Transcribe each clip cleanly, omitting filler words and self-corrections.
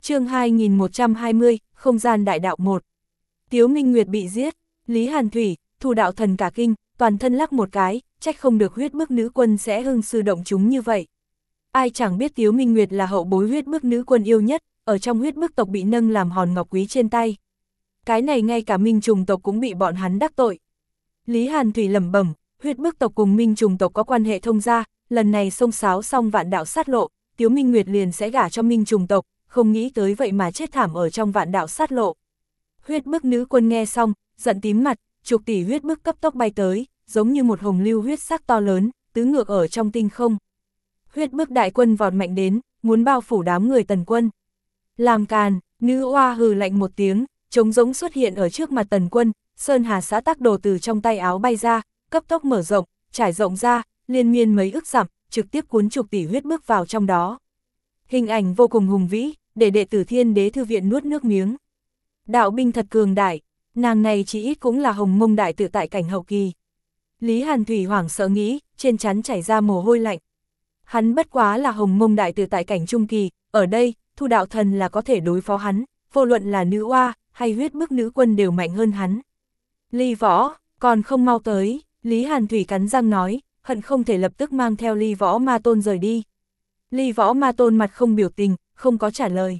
Chương 2120, không gian đại đạo 1. Tiếu Minh Nguyệt bị giết, Lý Hàn Thủy, Thu đạo thần cả kinh, toàn thân lắc một cái, trách không được huyết bức nữ quân sẽ hưng sư động chúng như vậy. Ai chẳng biết Tiếu Minh Nguyệt là hậu bối huyết bức nữ quân yêu nhất, ở trong huyết bức tộc bị nâng làm hòn ngọc quý trên tay. Cái này ngay cả Minh Trùng tộc cũng bị bọn hắn đắc tội. Lý Hàn Thủy lẩm bẩm, huyết bức tộc cùng Minh Trùng tộc có quan hệ thông gia, lần này xông xáo xong vạn đạo sát lộ, Tiếu Minh Nguyệt liền sẽ gả cho Minh Trùng tộc, không nghĩ tới vậy mà chết thảm ở trong vạn đạo sát lộ. Huyết bức nữ quân nghe xong, giận tím mặt, chục tỷ huyết bức cấp tốc bay tới, giống như một hồng lưu huyết sắc to lớn, tứ ngược ở trong tinh không. Huyết bức đại quân vọt mạnh đến, muốn bao phủ đám người Tần quân. Làm càn, nữ oa hừ lạnh một tiếng, trống rỗng xuất hiện ở trước mặt Tần quân, Sơn Hà xã tắc đồ từ trong tay áo bay ra, cấp tốc mở rộng, trải rộng ra, liên miên mấy ức dặm, trực tiếp cuốn chục tỷ huyết bức vào trong đó. Hình ảnh vô cùng hùng vĩ, để đệ tử Thiên Đế thư viện nuốt nước miếng. Đạo binh thật cường đại, nàng này chỉ ít cũng là hồng mông đại tự tại cảnh hậu kỳ. Lý Hàn Thủy hoảng sợ nghĩ, trên trán chảy ra mồ hôi lạnh. Hắn bất quá là hồng mông đại tự tại cảnh trung kỳ, ở đây, Thu đạo thần là có thể đối phó hắn, vô luận là nữ oa hay huyết bức nữ quân đều mạnh hơn hắn. Ly Võ, còn không mau tới, Lý Hàn Thủy cắn răng nói, hận không thể lập tức mang theo Ly Võ Ma Tôn rời đi. Ly Võ Ma Tôn mặt không biểu tình, không có trả lời.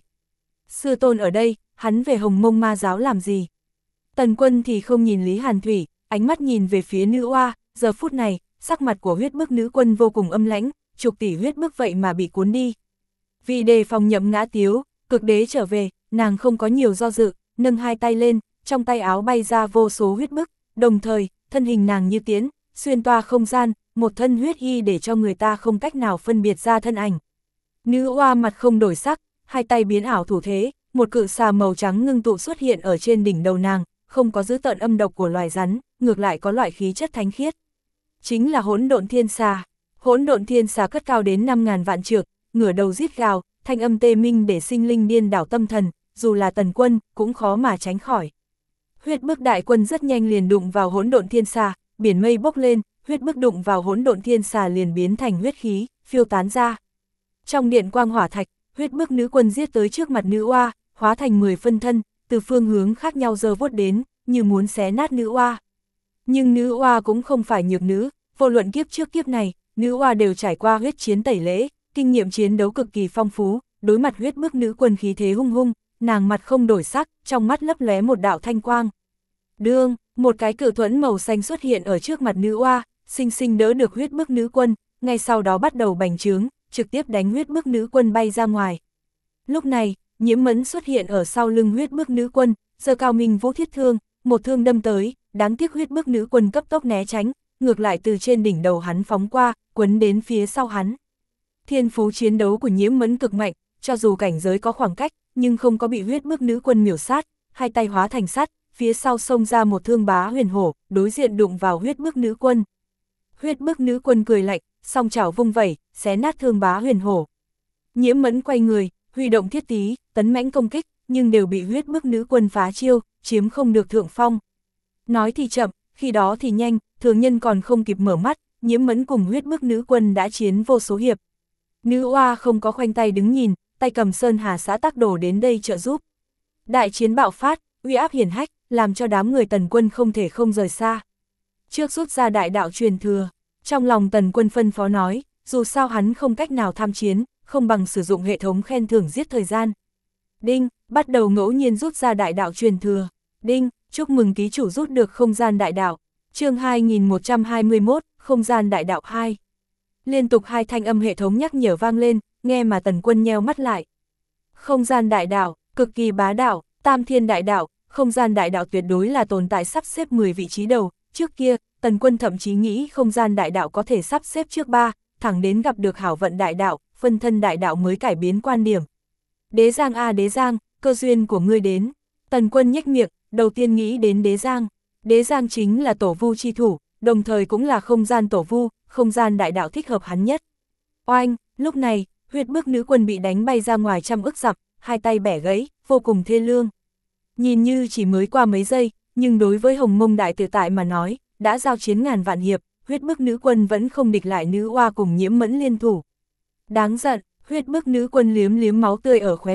Sư tôn ở đây, hắn về hồng mông ma giáo làm gì? Tần quân thì không nhìn Lý Hàn Thủy, ánh mắt nhìn về phía nữ oa, giờ phút này, sắc mặt của huyết bức nữ quân vô cùng âm lãnh, chục tỷ huyết bức vậy mà bị cuốn đi. Vì đề phòng Nhậm Ngã Tiếu, cực đế trở về, nàng không có nhiều do dự, nâng hai tay lên, trong tay áo bay ra vô số huyết bức, đồng thời, thân hình nàng như tiến, xuyên toa không gian, một thân huyết y để cho người ta không cách nào phân biệt ra thân ảnh. Nữ oa mặt không đổi sắc, hai tay biến ảo thủ thế, một cự xà màu trắng ngưng tụ xuất hiện ở trên đỉnh đầu nàng, không có dữ tợn âm độc của loài rắn, ngược lại có loại khí chất thánh khiết. Chính là hỗn độn thiên xà. Hỗn độn thiên xà cất cao đến 5.000 vạn trượng, ngửa đầu rít gào, thanh âm tê minh để sinh linh điên đảo tâm thần, dù là Tần quân, cũng khó mà tránh khỏi. Huyết bức đại quân rất nhanh liền đụng vào hỗn độn thiên xà, biển mây bốc lên, huyết bức đụng vào hỗn độn thiên xà liền biến thành huyết khí, phiêu tán ra. Trong điện quang hỏa thạch, huyết bức nữ quân giết tới trước mặt nữ oa, hóa thành 10 phân thân, từ phương hướng khác nhau giơ vuốt đến, như muốn xé nát nữ oa. Nhưng nữ oa cũng không phải nhược nữ, vô luận kiếp trước kiếp này, nữ oa đều trải qua huyết chiến tẩy lễ, kinh nghiệm chiến đấu cực kỳ phong phú, đối mặt huyết bức nữ quân khí thế hung hung, nàng mặt không đổi sắc, trong mắt lấp lóe một đạo thanh quang. Đương, một cái cự thuẫn màu xanh xuất hiện ở trước mặt nữ oa, xinh xinh đỡ được huyết bức nữ quân, ngay sau đó bắt đầu bành trướng, trực tiếp đánh huyết bức nữ quân bay ra ngoài. Lúc này, Nhiễm Mẫn xuất hiện ở sau lưng huyết bức nữ quân, giơ cao minh vũ thiết thương, một thương đâm tới, đáng tiếc huyết bức nữ quân cấp tốc né tránh, ngược lại từ trên đỉnh đầu hắn phóng qua, quấn đến phía sau hắn. Thiên phú chiến đấu của Nhiễm Mẫn cực mạnh, cho dù cảnh giới có khoảng cách, nhưng không có bị huyết bức nữ quân miểu sát, hai tay hóa thành sắt, phía sau xông ra một thương bá huyền hổ, đối diện đụng vào huyết bức nữ quân. Huyết bức nữ quân cười lạnh, song chảo vung vẩy, xé nát thương bá huyền hổ. Nhiễm Mẫn quay người, huy động thiết tí, tấn mãnh công kích, nhưng đều bị huyết bức nữ quân phá chiêu, chiếm không được thượng phong. Nói thì chậm, khi đó thì nhanh, thường nhân còn không kịp mở mắt, Nhiễm Mẫn cùng huyết bức nữ quân đã chiến vô số hiệp. Nữ oa không có khoanh tay đứng nhìn, tay cầm Sơn Hà xã tắc đồ đến đây trợ giúp. Đại chiến bạo phát, uy áp hiển hách, làm cho đám người Tần quân không thể không rời xa. Trước rút ra đại đạo truyền thừa, trong lòng Tần quân phân phó nói, dù sao hắn không cách nào tham chiến, không bằng sử dụng hệ thống khen thưởng giết thời gian. Đinh, bắt đầu ngẫu nhiên rút ra đại đạo truyền thừa. Đinh, chúc mừng ký chủ rút được không gian đại đạo. Chương 2121, không gian đại đạo 2. Liên tục hai thanh âm hệ thống nhắc nhở vang lên, nghe mà Tần quân nheo mắt lại. Không gian đại đạo, cực kỳ bá đạo, tam thiên đại đạo, không gian đại đạo tuyệt đối là tồn tại sắp xếp 10 vị trí đầu. Trước kia, Tần quân thậm chí nghĩ không gian đại đạo có thể sắp xếp trước 3, thẳng đến gặp được hảo vận đại đạo, phân thân đại đạo mới cải biến quan điểm. Đế Giang a Đế Giang, cơ duyên của ngươi đến. Tần quân nhếch miệng, đầu tiên nghĩ đến Đế Giang. Đế Giang chính là tổ vu chi thủ, đồng thời cũng là không gian tổ vu, không gian đại đạo thích hợp hắn nhất. Oanh, lúc này, huyết bức nữ quân bị đánh bay ra ngoài trăm ức dặm, hai tay bẻ gãy, vô cùng thê lương. Nhìn như chỉ mới qua mấy giây, nhưng đối với hồng mông đại tự tại mà nói, đã giao chiến ngàn vạn hiệp, huyết bức nữ quân vẫn không địch lại nữ oa cùng Nhiễm Mẫn liên thủ. Đáng giận, huyết bức nữ quân liếm liếm máu tươi ở khóe miệng,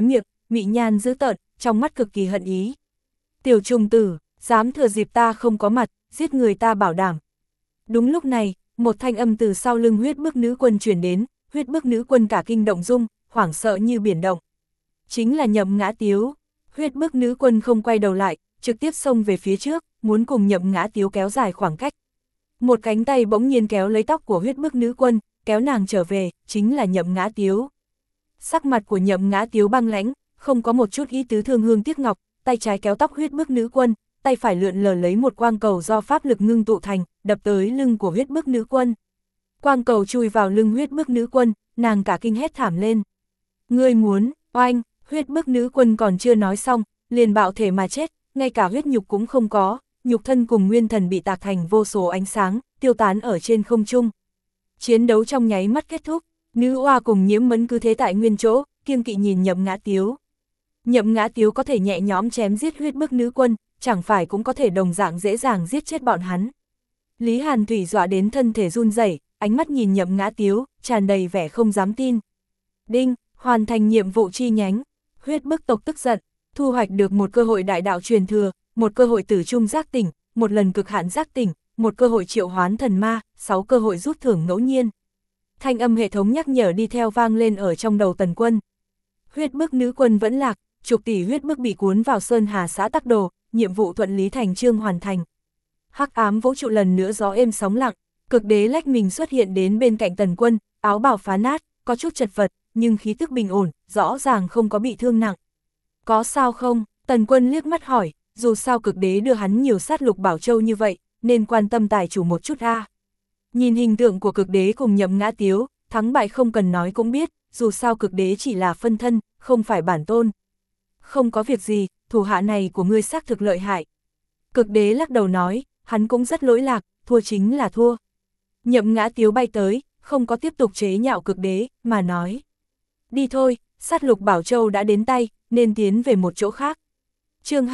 mị nhan dữ tợn, trong mắt cực kỳ hận ý. Tiểu trùng tử, dám thừa dịp ta không có mặt, giết người ta bảo đảm. Đúng lúc này, một thanh âm từ sau lưng huyết bức nữ quân truyền đến, huyết bức nữ quân cả kinh động dung, hoảng sợ như biển động. Chính là Nhậm Ngã Tiếu. Huyết bức nữ quân không quay đầu lại, trực tiếp xông về phía trước, muốn cùng Nhậm Ngã Tiếu kéo dài khoảng cách. Một cánh tay bỗng nhiên kéo lấy tóc của huyết bức nữ quân, kéo nàng trở về, chính là Nhậm Ngã Tiếu. Sắc mặt của Nhậm Ngã Tiếu băng lãnh, không có một chút ý tứ thương hương tiếc ngọc, tay trái kéo tóc huyết bức nữ quân, tay phải lượn lờ lấy một quang cầu do pháp lực ngưng tụ thành, đập tới lưng của huyết bức nữ quân. Quang cầu chui vào lưng huyết bức nữ quân, nàng cả kinh hét thảm lên. Ngươi muốn, oanh, huyết bức nữ quân còn chưa nói xong, liền bạo thể mà chết, ngay cả huyết nhục cũng không có, nhục thân cùng nguyên thần bị tạc thành vô số ánh sáng, tiêu tán ở trên không trung. Chiến đấu trong nháy mắt kết thúc, nữ oa cùng Nhiễm Mẫn cứ thế tại nguyên chỗ, kiêng kỵ nhìn Nhậm Ngã Tiếu. Nhậm Ngã Tiếu có thể nhẹ nhõm chém giết huyết bức nữ quân, chẳng phải cũng có thể đồng dạng dễ dàng giết chết bọn hắn. Lý Hàn Thủy dọa đến thân thể run rẩy, ánh mắt nhìn Nhậm Ngã Tiếu, tràn đầy vẻ không dám tin. Đinh, hoàn thành nhiệm vụ chi nhánh. Huyết bức tộc tức giận, thu hoạch được một cơ hội đại đạo truyền thừa, một cơ hội tử trung giác tỉnh, một lần cực hạn giác tỉnh, một cơ hội triệu hoán thần ma, 6 cơ hội rút thưởng ngẫu nhiên. Thanh âm hệ thống nhắc nhở đi theo vang lên ở trong đầu Tần Quân. Huyết bức nữ quân vẫn lạc, chục tỷ huyết bức bị cuốn vào Sơn Hà xã Tắc Đồ, nhiệm vụ thuận lý thành chương hoàn thành. Hắc ám vũ trụ lần nữa gió êm sóng lặng, cực đế lách mình xuất hiện đến bên cạnh Tần Quân, áo bào phá nát, có chút chật vật, nhưng khí tức bình ổn, rõ ràng không có bị thương nặng. Có sao không? Tần Quân liếc mắt hỏi, dù sao cực đế đưa hắn nhiều sát lục bảo châu như vậy, nên quan tâm tài chủ một chút a. Nhìn hình tượng của cực đế cùng Nhậm Ngã Tiếu, thắng bại không cần nói cũng biết, dù sao cực đế chỉ là phân thân, không phải bản tôn. Không có việc gì, thủ hạ này của ngươi xác thực lợi hại. Cực đế lắc đầu nói, hắn cũng rất lỗi lạc, thua chính là thua. Nhậm Ngã Tiếu bay tới, không có tiếp tục chế nhạo cực đế, mà nói. Đi thôi, sát lục bảo châu đã đến tay, nên tiến về một chỗ khác. Chương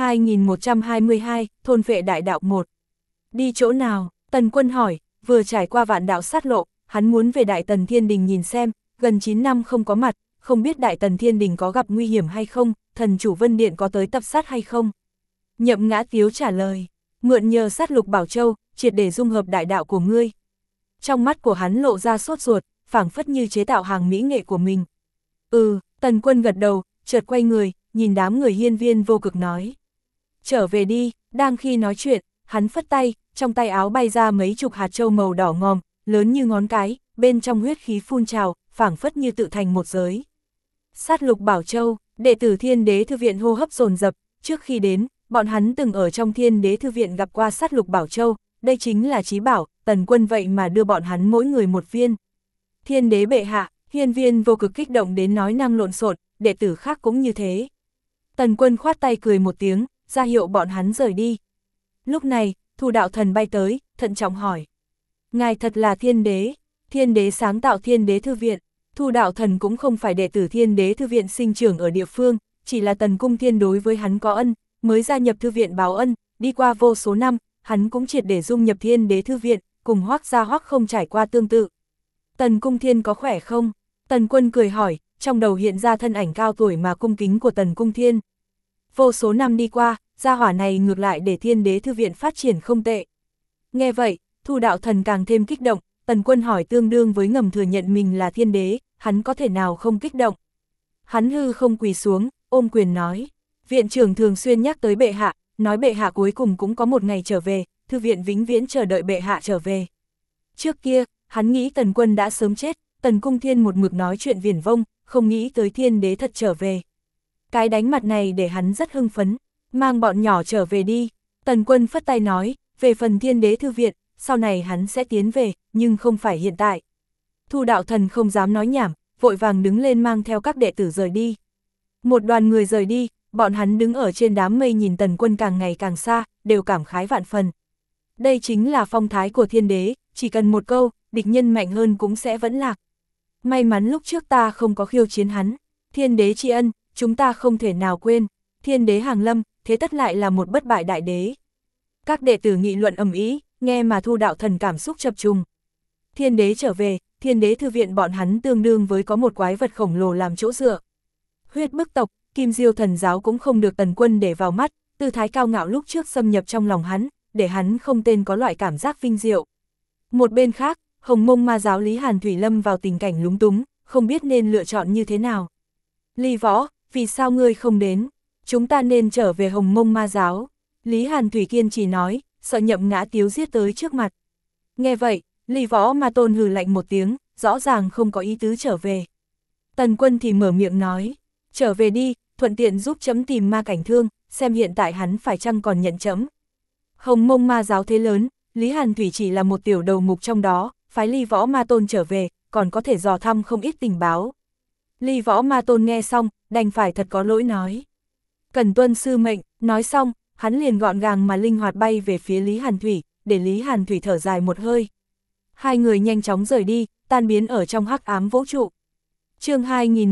2122, thôn vệ đại đạo 1. Đi chỗ nào? Tần Quân hỏi, vừa trải qua vạn đạo sát lộ, hắn muốn về Đại Tần Thiên Đình nhìn xem, gần 9 năm không có mặt, không biết Đại Tần Thiên Đình có gặp nguy hiểm hay không, thần chủ Vân Điện có tới tập sát hay không. Nhậm Ngã Tiếu trả lời, mượn nhờ sát lục bảo châu, triệt để dung hợp đại đạo của ngươi. Trong mắt của hắn lộ ra sốt ruột, phảng phất như chế tạo hàng mỹ nghệ của mình. Tần Quân gật đầu, chợt quay người, nhìn đám người hiên viên vô cực nói. Trở về đi, đang khi nói chuyện, hắn phất tay, trong tay áo bay ra mấy chục hạt châu màu đỏ ngòm, lớn như ngón cái, bên trong huyết khí phun trào, phảng phất như tự thành một giới. Sát lục bảo châu, đệ tử Thiên Đế Thư Viện hô hấp dồn dập, trước khi đến, bọn hắn từng ở trong Thiên Đế Thư Viện gặp qua sát lục bảo châu, đây chính là chí bảo, Tần Quân vậy mà đưa bọn hắn mỗi người một viên. Thiên Đế bệ hạ, hiên viên vô cực kích động đến nói năng lộn xộn, đệ tử khác cũng như thế. Tần Quân khoát tay cười một tiếng, ra hiệu bọn hắn rời đi. Lúc này, Thu Đạo Thần bay tới, thận trọng hỏi. Ngài thật là Thiên Đế, Thiên Đế sáng tạo Thiên Đế Thư Viện. Thu Đạo Thần cũng không phải đệ tử Thiên Đế Thư Viện sinh trưởng ở địa phương, chỉ là Tần Cung Thiên đối với hắn có ân, mới gia nhập Thư Viện báo ân, đi qua vô số năm, hắn cũng triệt để dung nhập Thiên Đế Thư Viện, cùng Hoắc gia Hoắc không trải qua tương tự. Tần Cung Thiên có khỏe không? Tần Quân cười hỏi, trong đầu hiện ra thân ảnh cao tuổi mà cung kính của Tần Cung Thiên. Vô số năm đi qua, gia hỏa này ngược lại để Thiên Đế Thư Viện phát triển không tệ. Nghe vậy, Thu Đạo Thần càng thêm kích động, Tần Quân hỏi tương đương với ngầm thừa nhận mình là thiên đế, hắn có thể nào không kích động. Hắn hư không quỳ xuống, ôm quyền nói, viện trưởng thường xuyên nhắc tới bệ hạ, nói bệ hạ cuối cùng cũng có một ngày trở về, thư viện vĩnh viễn chờ đợi bệ hạ trở về. Trước kia, hắn nghĩ Tần Quân đã sớm chết, Tần Cung Thiên một mực nói chuyện viển vông, không nghĩ tới thiên đế thật trở về. Cái đánh mặt này để hắn rất hưng phấn, mang bọn nhỏ trở về đi. Tần Quân phất tay nói, về phần Thiên Đế Thư Viện, sau này hắn sẽ tiến về, nhưng không phải hiện tại. Thu Đạo Thần không dám nói nhảm, vội vàng đứng lên mang theo các đệ tử rời đi. Một đoàn người rời đi, bọn hắn đứng ở trên đám mây nhìn Tần Quân càng ngày càng xa, đều cảm khái vạn phần. Đây chính là phong thái của thiên đế, chỉ cần một câu, địch nhân mạnh hơn cũng sẽ vẫn lạc. May mắn lúc trước ta không có khiêu chiến hắn, thiên đế tri ân, chúng ta không thể nào quên, thiên đế hàng lâm, thế tất lại là một bất bại đại đế. Các đệ tử nghị luận ầm ĩ, nghe mà Thu Đạo Thần cảm xúc chập trùng. Thiên đế trở về, Thiên Đế Thư Viện bọn hắn tương đương với có một quái vật khổng lồ làm chỗ dựa. Huyết bức tộc, Kim Diêu thần giáo cũng không được Tần Quân để vào mắt, tư thái cao ngạo lúc trước xâm nhập trong lòng hắn, để hắn không tên có loại cảm giác vinh diệu. Một bên khác, Hồng Mông ma giáo Lý Hàn Thủy lâm vào tình cảnh lúng túng, không biết nên lựa chọn như thế nào. Ly Võ, vì sao ngươi không đến? Chúng ta nên trở về Hồng Mông ma giáo. Lý Hàn Thủy kiên trì nói, sợ Nhậm Ngã Tiếu giết tới trước mặt. Nghe vậy, Ly Võ ma tôn hừ lạnh một tiếng, rõ ràng không có ý tứ trở về. Tần Quân thì mở miệng nói, trở về đi, thuận tiện giúp chấm tìm Ma Cảnh Thương, xem hiện tại hắn phải chăng còn nhận chấm. Hồng Mông ma giáo thế lớn, Lý Hàn Thủy chỉ là một tiểu đầu mục trong đó, phái Ly Võ ma tôn trở về, còn có thể dò thăm không ít tình báo. Ly Võ ma tôn nghe xong, đành phải thật có lỗi nói. Cần tuân sư mệnh, nói xong, hắn liền gọn gàng mà linh hoạt bay về phía Lý Hàn Thủy, để Lý Hàn Thủy thở dài một hơi. Hai người nhanh chóng rời đi, tan biến ở trong hắc ám vũ trụ. Chương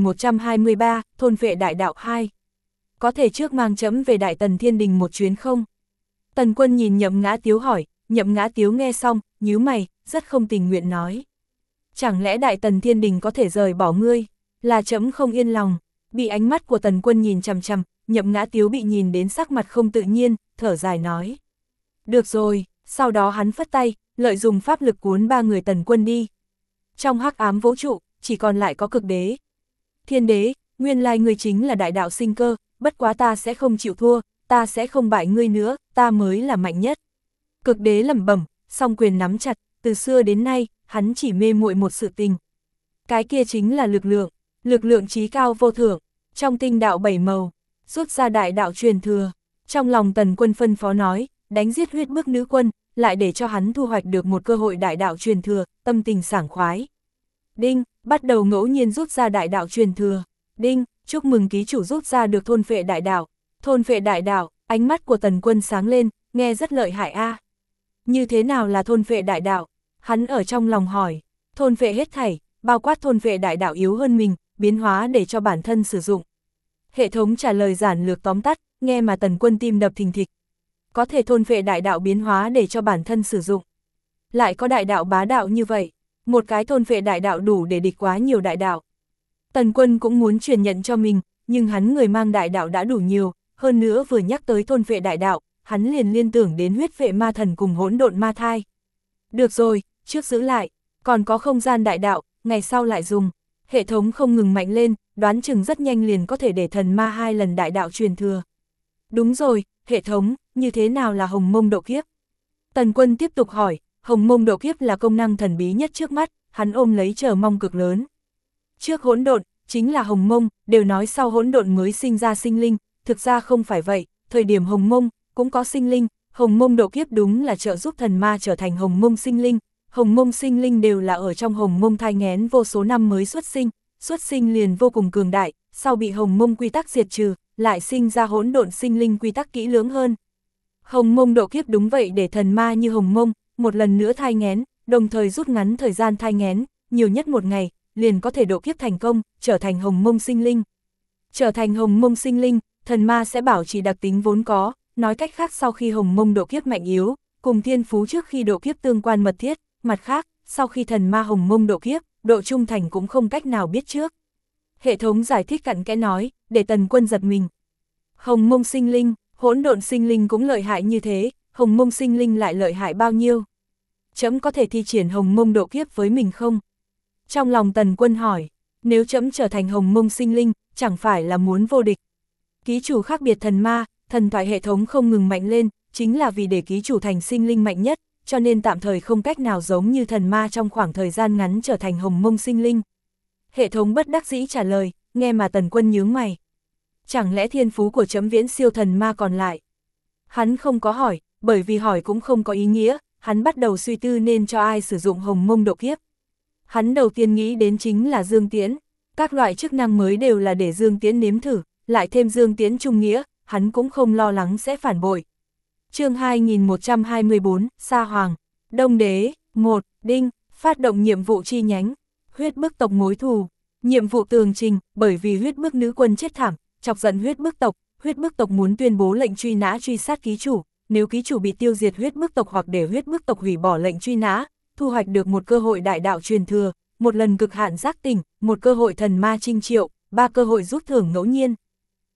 2123, Thôn Vệ Đại Đạo 2. Có thể trước mang chấm về Đại Tần Thiên Đình một chuyến không? Tần Quân nhìn Nhậm Ngã Tiếu hỏi, Nhậm Ngã Tiếu nghe xong, nhíu mày, rất không tình nguyện nói. Chẳng lẽ Đại Tần Thiên Đình có thể rời bỏ ngươi? Là chấm không yên lòng. Bị ánh mắt của Tần Quân nhìn chằm chằm, Nhậm Ngã Tiếu bị nhìn đến sắc mặt không tự nhiên, thở dài nói. Được rồi, sau đó hắn phất tay, lợi dùng pháp lực cuốn ba người Tần Quân đi. Trong hắc ám vũ trụ, chỉ còn lại có Cực Đế. Thiên Đế, nguyên lai ngươi chính là đại đạo sinh cơ, bất quá ta sẽ không chịu thua, ta sẽ không bại ngươi nữa, ta mới là mạnh nhất. Cực Đế lẩm bẩm, song quyền nắm chặt, từ xưa đến nay, hắn chỉ mê muội một sự tình. Cái kia chính là lực lượng trí cao vô thượng, trong tinh đạo bảy màu, rút ra đại đạo truyền thừa. Trong lòng Tần Quân phân phó nói, đánh giết huyết bức nữ quân, lại để cho hắn thu hoạch được một cơ hội đại đạo truyền thừa, tâm tình sảng khoái. Đinh, bắt đầu ngẫu nhiên rút ra đại đạo truyền thừa. Đinh, chúc mừng ký chủ rút ra được thôn phệ đại đạo. Thôn phệ đại đạo, ánh mắt của Tần Quân sáng lên, nghe rất lợi hại a. Như thế nào là thôn phệ đại đạo? Hắn ở trong lòng hỏi. Thôn phệ hết thảy, bao quát thôn phệ đại đạo yếu hơn mình, biến hóa để cho bản thân sử dụng. Hệ thống trả lời giản lược tóm tắt, nghe mà Tần Quân tim đập thình thịch. Có thể thôn phệ đại đạo biến hóa để cho bản thân sử dụng. Lại có đại đạo bá đạo như vậy, một cái thôn phệ đại đạo đủ để địch quá nhiều đại đạo. Tần Quân cũng muốn truyền nhận cho mình, nhưng hắn người mang đại đạo đã đủ nhiều, hơn nữa vừa nhắc tới thôn phệ đại đạo, hắn liền liên tưởng đến huyết vệ ma thần cùng hỗn độn ma thai. Được rồi, trước giữ lại, còn có không gian đại đạo, ngày sau lại dùng. Hệ thống không ngừng mạnh lên, đoán chừng rất nhanh liền có thể để thần ma 2 lần đại đạo truyền thừa. Đúng rồi, hệ thống, như thế nào là Hồng Mông độ kiếp? Tần Quân tiếp tục hỏi, Hồng Mông độ kiếp là công năng thần bí nhất trước mắt, hắn ôm lấy chờ mong cực lớn. Trước hỗn độn, chính là Hồng Mông, đều nói sau hỗn độn mới sinh ra sinh linh, thực ra không phải vậy, thời điểm Hồng Mông, cũng có sinh linh, Hồng Mông độ kiếp đúng là trợ giúp thần ma trở thành Hồng Mông sinh linh. Hồng Mông sinh linh đều là ở trong Hồng Mông thai nghén vô số năm mới xuất sinh liền vô cùng cường đại, sau bị Hồng Mông quy tắc diệt trừ, lại sinh ra hỗn độn sinh linh quy tắc kỹ lưỡng hơn. Hồng Mông độ kiếp đúng vậy để thần ma như Hồng Mông, một lần nữa thai nghén, đồng thời rút ngắn thời gian thai nghén, nhiều nhất một ngày, liền có thể độ kiếp thành công, trở thành Hồng Mông sinh linh. Trở thành Hồng Mông sinh linh, thần ma sẽ bảo trì đặc tính vốn có, nói cách khác sau khi Hồng Mông độ kiếp mạnh yếu, cùng thiên phú trước khi độ kiếp tương quan mật thiết, mặt khác, sau khi thần ma Hồng Mông độ kiếp, độ trung thành cũng không cách nào biết trước. Hệ thống giải thích cặn kẽ nói, để Tần Quân giật mình. Hồng Mông sinh linh, hỗn độn sinh linh cũng lợi hại như thế, Hồng Mông sinh linh lại lợi hại bao nhiêu? Chấm có thể thi triển Hồng Mông độ kiếp với mình không? Trong lòng Tần Quân hỏi, nếu chấm trở thành Hồng Mông sinh linh, chẳng phải là muốn vô địch? Ký chủ khác biệt thần ma, thần thoại hệ thống không ngừng mạnh lên, chính là vì để ký chủ thành sinh linh mạnh nhất, cho nên tạm thời không cách nào giống như thần ma trong khoảng thời gian ngắn trở thành Hồng Mông sinh linh. Hệ thống bất đắc dĩ trả lời, nghe mà Tần Quân nhướng mày. Chẳng lẽ thiên phú của chấm viễn siêu thần ma còn lại? Hắn không có hỏi, bởi vì hỏi cũng không có ý nghĩa, hắn bắt đầu suy tư nên cho ai sử dụng Hồng Mông độ kiếp. Hắn đầu tiên nghĩ đến chính là Dương Tiễn, các loại chức năng mới đều là để Dương Tiễn nếm thử, lại thêm Dương Tiễn trung nghĩa, hắn cũng không lo lắng sẽ phản bội. Chương 2124, Sa Hoàng, Đông Đế, 1, Đinh, phát động nhiệm vụ chi nhánh, huyết bức tộc mối thù, nhiệm vụ tường trình, bởi vì huyết bức nữ quân chết thảm, chọc giận huyết bức tộc muốn tuyên bố lệnh truy nã truy sát ký chủ, nếu ký chủ bị tiêu diệt huyết bức tộc hoặc để huyết bức tộc hủy bỏ lệnh truy nã, thu hoạch được một cơ hội đại đạo truyền thừa, một lần cực hạn giác tỉnh, một cơ hội thần ma trinh triệu, 3 cơ hội rút thưởng ngẫu nhiên.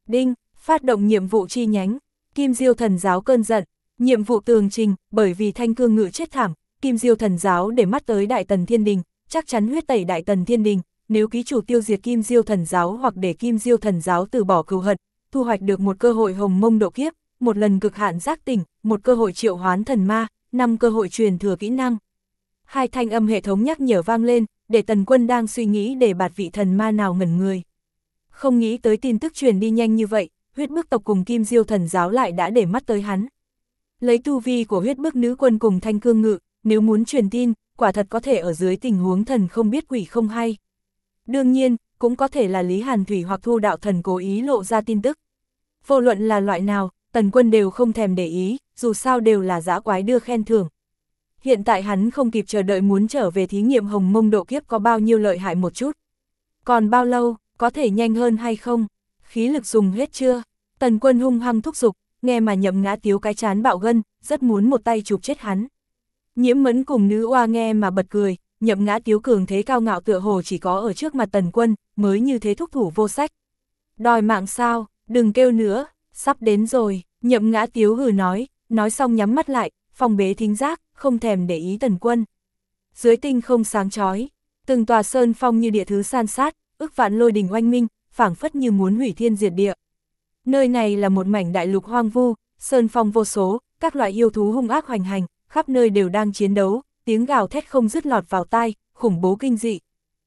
Đinh, phát động nhiệm vụ chi nhánh, Kim Diêu Thần Giáo cơn giận, nhiệm vụ tường trình, bởi vì Thanh Cương Ngự chết thảm, Kim Diêu Thần Giáo để mắt tới Đại Tần Thiên Đình, chắc chắn huyết tẩy Đại Tần Thiên Đình, nếu ký chủ tiêu diệt Kim Diêu Thần Giáo hoặc để Kim Diêu Thần Giáo từ bỏ cừu hận, thu hoạch được một cơ hội hồng mông độ kiếp, một lần cực hạn giác tỉnh, một cơ hội triệu hoán thần ma, 5 cơ hội truyền thừa kỹ năng. Hai thanh âm hệ thống nhắc nhở vang lên, để Tần Quân đang suy nghĩ để bạt vị thần ma nào ngẩn người. Không nghĩ tới tin tức truyền đi nhanh như vậy, huyết bức tộc cùng Kim Diêu Thần Giáo lại đã để mắt tới hắn. Lấy tu vi của huyết bức nữ quân cùng Thanh Cương Ngự, nếu muốn truyền tin, quả thật có thể ở dưới tình huống thần không biết quỷ không hay. Đương nhiên, cũng có thể là Lý Hàn Thủy hoặc Thu Đạo Thần cố ý lộ ra tin tức. Vô luận là loại nào, Tần Quân đều không thèm để ý, dù sao đều là dã quái đưa khen thưởng. Hiện tại hắn không kịp chờ đợi muốn trở về thí nghiệm hồng mông độ kiếp có bao nhiêu lợi hại một chút. Còn bao lâu, có thể nhanh hơn hay không? Khí lực dùng hết chưa? Tần Quân hung hăng thúc giục, nghe mà Nhậm Ngã Tiếu cái chán bạo gân, rất muốn một tay chụp chết hắn. Nhiễm Mẫn cùng nữ oa nghe mà bật cười, Nhậm Ngã Tiếu cường thế cao ngạo tựa hồ chỉ có ở trước mặt Tần Quân, mới như thế thúc thủ vô sách. Đòi mạng sao, đừng kêu nữa, sắp đến rồi, Nhậm Ngã Tiếu hừ nói xong nhắm mắt lại, phong bế thính giác, không thèm để ý Tần Quân. Dưới tinh không sáng chói, từng tòa sơn phong như địa thứ san sát, ức vạn lôi đình oanh minh, phảng phất như muốn hủy thiên diệt địa. Nơi này là một mảnh đại lục hoang vu, sơn phong vô số, các loại yêu thú hung ác hoành hành, khắp nơi đều đang chiến đấu, tiếng gào thét không dứt lọt vào tai, khủng bố kinh dị.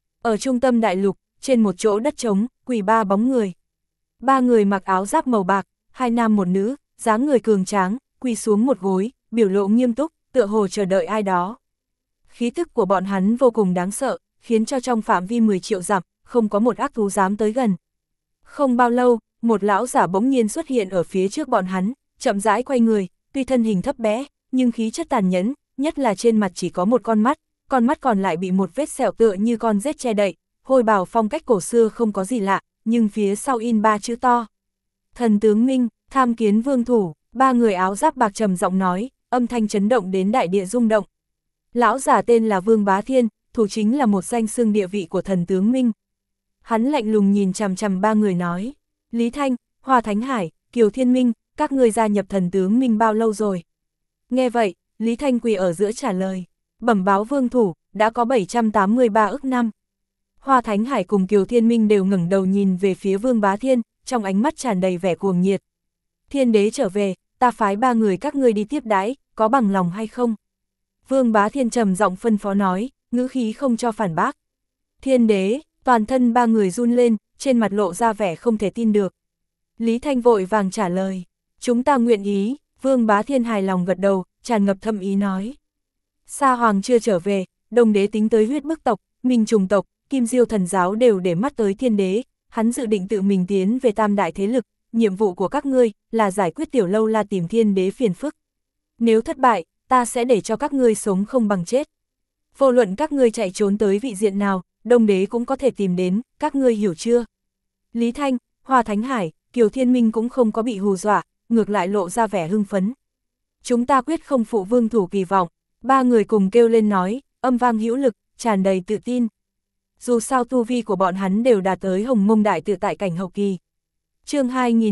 Ở trung tâm đại lục, trên một chỗ đất trống, quỳ ba bóng người. Ba người mặc áo giáp màu bạc, hai nam một nữ, dáng người cường tráng, quỳ xuống một gối, biểu lộ nghiêm túc, tựa hồ chờ đợi ai đó. Khí tức của bọn hắn vô cùng đáng sợ, khiến cho trong phạm vi 10 triệu dặm, không có một ác thú dám tới gần. Không bao lâu, một lão giả bỗng nhiên xuất hiện ở phía trước bọn hắn, chậm rãi quay người, tuy thân hình thấp bé, nhưng khí chất tàn nhẫn, nhất là trên mặt chỉ có một con mắt còn lại bị một vết sẹo tựa như con rết che đậy, hôi bào phong cách cổ xưa không có gì lạ, nhưng phía sau in 3 chữ to. Thần tướng Minh, tham kiến vương thủ, ba người áo giáp bạc trầm giọng nói, âm thanh chấn động đến đại địa rung động. Lão giả tên là Vương Bá Thiên, thủ chính là một danh xưng địa vị của thần tướng Minh. Hắn lạnh lùng nhìn chằm chằm ba người nói, Lý Thanh, Hoa Thánh Hải, Kiều Thiên Minh, các ngươi gia nhập thần tướng Minh bao lâu rồi? Nghe vậy, Lý Thanh quỳ ở giữa trả lời, bẩm báo vương thủ, đã có 783 ức năm. Hoa Thánh Hải cùng Kiều Thiên Minh đều ngẩng đầu nhìn về phía Vương Bá Thiên, trong ánh mắt tràn đầy vẻ cuồng nhiệt. Thiên đế trở về, ta phái ba người các ngươi đi tiếp đãi, có bằng lòng hay không? Vương Bá Thiên trầm giọng phân phó nói, ngữ khí không cho phản bác. Thiên đế, toàn thân ba người run lên, trên mặt lộ ra vẻ không thể tin được. Lý Thanh vội vàng trả lời, chúng ta nguyện ý. Vương Bá Thiên hài lòng gật đầu, tràn ngập thâm ý nói. Sa Hoàng chưa trở về, Đông đế tính tới huyết bức tộc, Minh Trùng tộc, Kim Diêu Thần Giáo đều để mắt tới Thiên đế, hắn dự định tự mình tiến về tam đại thế lực, nhiệm vụ của các ngươi là giải quyết Tiểu Lâu La tìm Thiên đế phiền phức. Nếu thất bại, ta sẽ để cho các ngươi sống không bằng chết. Vô luận các ngươi chạy trốn tới vị diện nào, Đông đế cũng có thể tìm đến, các ngươi hiểu chưa? Lý Thanh, Hoa Thánh Hải, Kiều Thiên Minh cũng không có bị hù dọa, ngược lại lộ ra vẻ hưng phấn. Chúng ta quyết không phụ vương thủ kỳ vọng, ba người cùng kêu lên nói, âm vang hữu lực, tràn đầy tự tin. Dù sao tu vi của bọn hắn đều đạt tới hồng mông đại tự tại cảnh hậu kỳ. Chương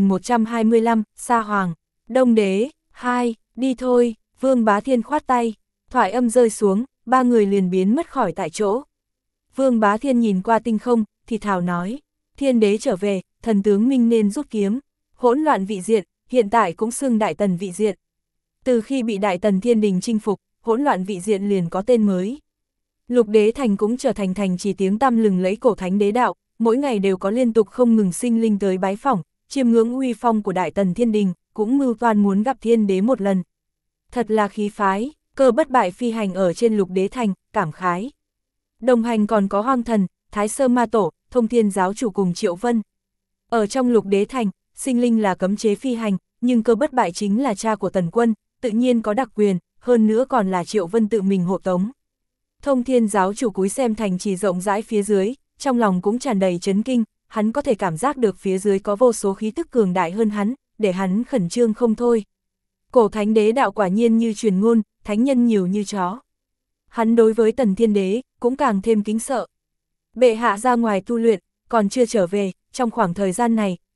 2125, Sa Hoàng, Đông đế, 2, đi thôi, Vương Bá Thiên khoát tay, thoại âm rơi xuống, ba người liền biến mất khỏi tại chỗ. Vương Bá Thiên nhìn qua tinh không, thì thào nói, Thiên đế trở về, thần tướng Minh nên rút kiếm, hỗn loạn vị diện, hiện tại cũng xưng Đại Tần vị diện. Từ khi bị Đại Tần Thiên Đình chinh phục, hỗn loạn vị diện liền có tên mới. Lục Đế Thành cũng trở thành thành chỉ tiếng tăm lừng lẫy cổ thánh đế đạo, mỗi ngày đều có liên tục không ngừng sinh linh tới bái phỏng, chiêm ngưỡng uy phong của Đại Tần Thiên Đình, cũng mưu toan muốn gặp Thiên đế một lần. Thật là khí phái, Cơ Bất Bại phi hành ở trên Lục Đế Thành, cảm khái. Đồng hành còn có Hoang Thần, Thái Sơ Ma Tổ, Thông Thiên giáo chủ cùng Triệu Vân. Ở trong Lục Đế Thành, sinh linh là cấm chế phi hành, nhưng Cơ Bất Bại chính là cha của Tần Quân, tự nhiên có đặc quyền, hơn nữa còn là Triệu Vân tự mình hộ tống. Thông Thiên giáo chủ cúi xem thành trì rộng rãi phía dưới, trong lòng cũng tràn đầy chấn kinh, hắn có thể cảm giác được phía dưới có vô số khí tức cường đại hơn hắn, để hắn khẩn trương không thôi. Cổ thánh đế đạo quả nhiên như truyền ngôn, thánh nhân nhiều như chó. Hắn đối với Tần Thiên đế, cũng càng thêm kính sợ. Bệ hạ ra ngoài tu luyện, còn chưa trở về, trong khoảng thời gian này,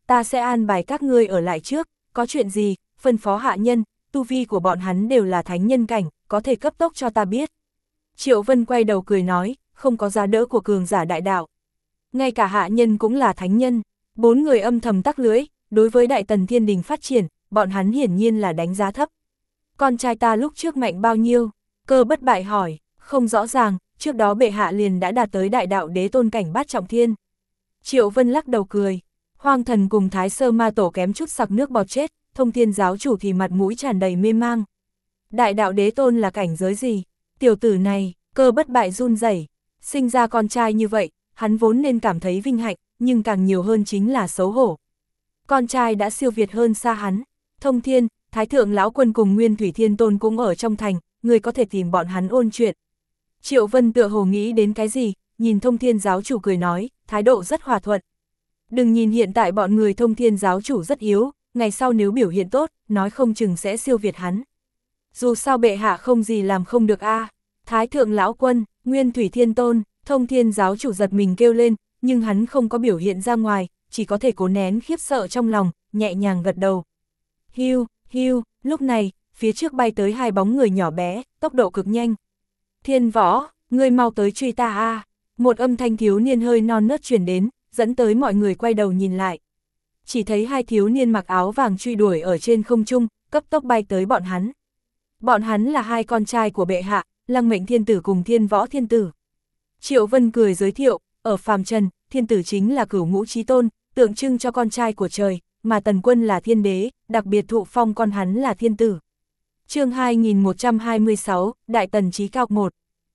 ta sẽ an bài các ngươi ở lại trước, có chuyện gì, phân phó hạ nhân, tu vi của bọn hắn đều là thánh nhân cảnh, có thể cấp tốc cho ta biết. Triệu Vân quay đầu cười nói, không có giá đỡ của cường giả đại đạo. Ngay cả hạ nhân cũng là thánh nhân, 4 người âm thầm tắc lưỡi, đối với Đại Tần Thiên Đình phát triển, bọn hắn hiển nhiên là đánh giá thấp. Con trai ta lúc trước mạnh bao nhiêu? Cơ Bất Bại hỏi, không rõ ràng, trước đó bệ hạ liền đã đạt tới đại đạo đế tôn cảnh bát trọng thiên. Triệu Vân lắc đầu cười, Hoang Thần cùng Thái Sơ Ma Tổ kém chút sặc nước bọt chết, Thông Thiên giáo chủ thì mặt mũi tràn đầy mê mang. Đại đạo đế tôn là cảnh giới gì? Tiểu tử này, Cơ Bất Bại run rẩy, sinh ra con trai như vậy, hắn vốn nên cảm thấy vinh hạnh, nhưng càng nhiều hơn chính là xấu hổ. Con trai đã siêu việt hơn xa hắn, Thông Thiên, Thái Thượng Lão Quân cùng Nguyên Thủy Thiên Tôn cũng ở trong thành, người có thể tìm bọn hắn ôn chuyện. Triệu Vân tựa hồ nghĩ đến cái gì, nhìn Thông Thiên giáo chủ cười nói, thái độ rất hòa thuận. Đừng nhìn hiện tại bọn người Thông Thiên giáo chủ rất yếu, ngày sau nếu biểu hiện tốt, nói không chừng sẽ siêu việt hắn. Dù sao bệ hạ không gì làm không được a. Thái Thượng Lão Quân, Nguyên Thủy Thiên Tôn, Thông Thiên giáo chủ giật mình kêu lên, nhưng hắn không có biểu hiện ra ngoài, chỉ có thể cố nén khiếp sợ trong lòng, nhẹ nhàng gật đầu. Hiu, hiu, lúc này, phía trước bay tới 2 bóng người nhỏ bé, tốc độ cực nhanh. Thiên Võ, ngươi mau tới truy ta a. Một âm thanh thiếu niên hơi non nớt truyền đến, dẫn tới mọi người quay đầu nhìn lại. Chỉ thấy 2 thiếu niên mặc áo vàng truy đuổi ở trên không trung, cấp tốc bay tới bọn hắn. Bọn hắn là 2 con trai của bệ hạ, Lăng Mệnh Thiên Tử cùng Thiên Võ Thiên Tử. Triệu Vân cười giới thiệu, ở phàm trần, Thiên Tử chính là Cửu Ngũ Chí Tôn, tượng trưng cho con trai của trời, mà Tần Quân là Thiên Đế, đặc biệt thụ phong con hắn là Thiên Tử. Chương 2126, Đại Tần Chí Cao 1.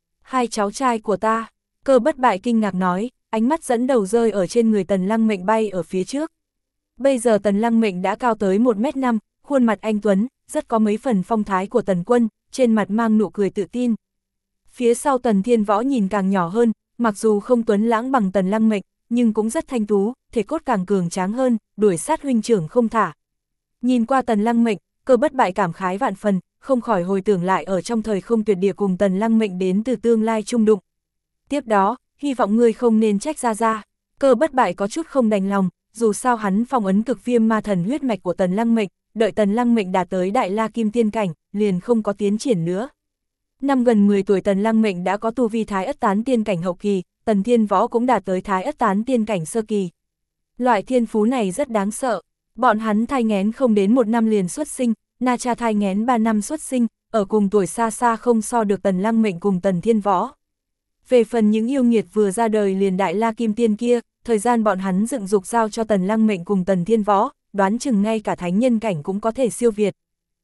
2 cháu trai của ta, Cơ Bất Bại kinh ngạc nói, ánh mắt dẫn đầu rơi ở trên người Tần Lăng Mệnh bay ở phía trước. Bây giờ Tần Lăng Mệnh đã cao tới 1m5, khuôn mặt anh tuấn, rất có mấy phần phong thái của Tần Quân, trên mặt mang nụ cười tự tin. Phía sau Tần Thiên Võ nhìn càng nhỏ hơn, mặc dù không tuấn lãng bằng Tần Lăng Mệnh, nhưng cũng rất thanh tú, thể cốt càng cường tráng hơn, đuổi sát huynh trưởng không thả. Nhìn qua Tần Lăng Mệnh, Cơ Bất Bại cảm khái vạn phần, không khỏi hồi tưởng lại ở trong thời không tuyệt địa cùng Tần Lăng Mệnh đến từ tương lai chung đụng. Tiếp đó, hy vọng ngươi không nên trách ra. Cơ Bất Bại có chút không đành lòng, dù sao hắn phong ấn cực viêm ma thần huyết mạch của Tần Lăng Mệnh, đợi Tần Lăng Mệnh đạt tới Đại La Kim Tiên cảnh, liền không có tiến triển nữa. Năm gần 10 tuổi Tần Lăng Mệnh đã có tu vi Thái Ất Tán Tiên cảnh hậu kỳ, Tần Thiên Võ cũng đạt tới Thái Ất Tán Tiên cảnh sơ kỳ. Loại thiên phú này rất đáng sợ, bọn hắn thai nghén không đến 1 năm liền xuất sinh, Na Cha thai nghén 3 năm xuất sinh, ở cùng tuổi xa xa không so được Tần Lăng Mệnh cùng Tần Thiên Võ. Về phần những yêu nghiệt vừa ra đời liền Đại La Kim Tiên kia, thời gian bọn hắn dựng dục giao cho Tần Lăng Mệnh cùng Tần Thiên Võ, đoán chừng ngay cả thánh nhân cảnh cũng có thể siêu việt.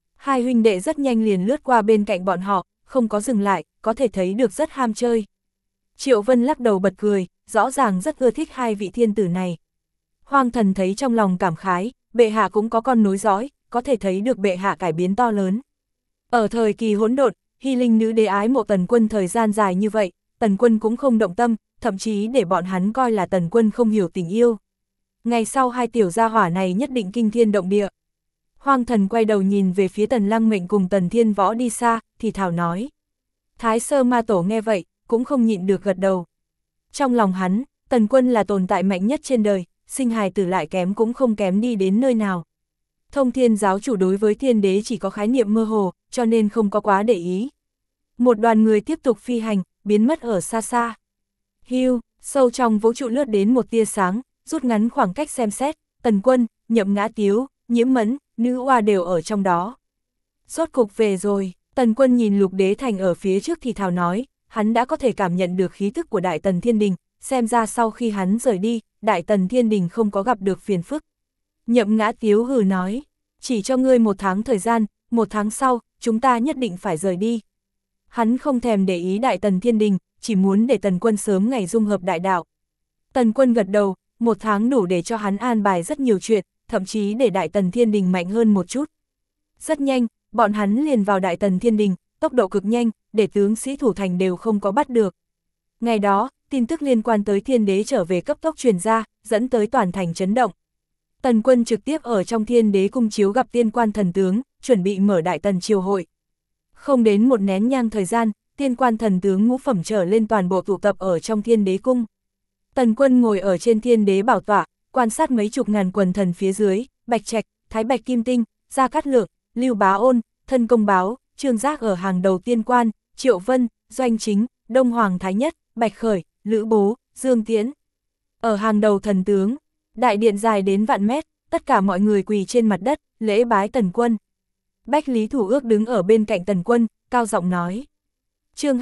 2 huynh đệ rất nhanh liền lướt qua bên cạnh bọn họ, không có dừng lại, có thể thấy được rất ham chơi. Triệu Vân lắc đầu bật cười, rõ ràng rất ưa thích 2 vị thiên tử này. Hoang Thần thấy trong lòng cảm khái, bệ hạ cũng có con nối dõi, có thể thấy được bệ hạ cải biến to lớn. Ở thời kỳ hỗn độn, Hy Linh nữ đế ái mộ Tần Quân thời gian dài như vậy, Tần Quân cũng không động tâm, thậm chí để bọn hắn coi là Tần Quân không hiểu tình yêu. Ngày sau 2 tiểu gia hỏa này nhất định kinh thiên động địa. Hoang Thần quay đầu nhìn về phía Tần Lăng Mệnh cùng Tần Thiên Võ đi xa, thì thào nói. Thái Sơ Ma Tổ nghe vậy, cũng không nhịn được gật đầu. Trong lòng hắn, Tần Quân là tồn tại mạnh nhất trên đời, sinh hài tử lại kém cũng không kém đi đến nơi nào. Thông Thiên giáo chủ đối với Thiên Đế chỉ có khái niệm mơ hồ, cho nên không có quá để ý. Một đoàn người tiếp tục phi hành, biến mất ở xa xa. Hiu, sâu trong vũ trụ lướt đến một tia sáng, rút ngắn khoảng cách xem xét, Tần Quân, Nhậm Ngã Tiếu, Nhiễm Mẫn, Nữ Oa đều ở trong đó. Rốt cục về rồi, Tần Quân nhìn Lục Đế Thành ở phía trước thì thào nói, hắn đã có thể cảm nhận được khí thức của Đại Tần Thiên Đình, xem ra sau khi hắn rời đi, Đại Tần Thiên Đình không có gặp được phiền phức. Nhậm Ngã Tiếu hừ nói, chỉ cho ngươi 1 tháng thời gian, 1 tháng sau, chúng ta nhất định phải rời đi. Hắn không thèm để ý Đại Tần Thiên Đình, chỉ muốn để Tần Quân sớm ngày dung hợp đại đạo. Tần Quân gật đầu, 1 tháng đủ để cho hắn an bài rất nhiều chuyện, thậm chí để Đại Tần Thiên Đình mạnh hơn một chút. Rất nhanh, bọn hắn liền vào Đại Tần Thiên Đình, tốc độ cực nhanh, để tướng sĩ thủ thành đều không có bắt được. Ngày đó, tin tức liên quan tới Thiên Đế trở về cấp tốc truyền ra, dẫn tới toàn thành chấn động. Tần Quân trực tiếp ở trong Thiên Đế cung chiếu gặp Tiên Quan thần tướng, chuẩn bị mở Đại Tần triều hội. Không đến 1 nén nhang thời gian, Tiên Quan thần tướng ngũ phẩm trở lên toàn bộ tụ tập ở trong Thiên Đế cung. Tần Quân ngồi ở trên Thiên Đế bảo tọa, quan sát mấy chục ngàn quần thần phía dưới, Bạch Trạch, Thái Bạch Kim Tinh, Gia Cát Lượng, Lưu Bá Ôn, Thân Công Báo, Trương Giác ở hàng đầu tiên quan, Triệu Vân, Doanh Chính, Đông Hoàng Thái Nhất, Bạch Khởi, Lữ Bố, Dương Tiễn. Ở hàng đầu thần tướng, đại điện dài đến vạn mét, tất cả mọi người quỳ trên mặt đất, lễ bái Tần Quân. Bách Lý Thủ Ước đứng ở bên cạnh Tần Quân, cao giọng nói. Chương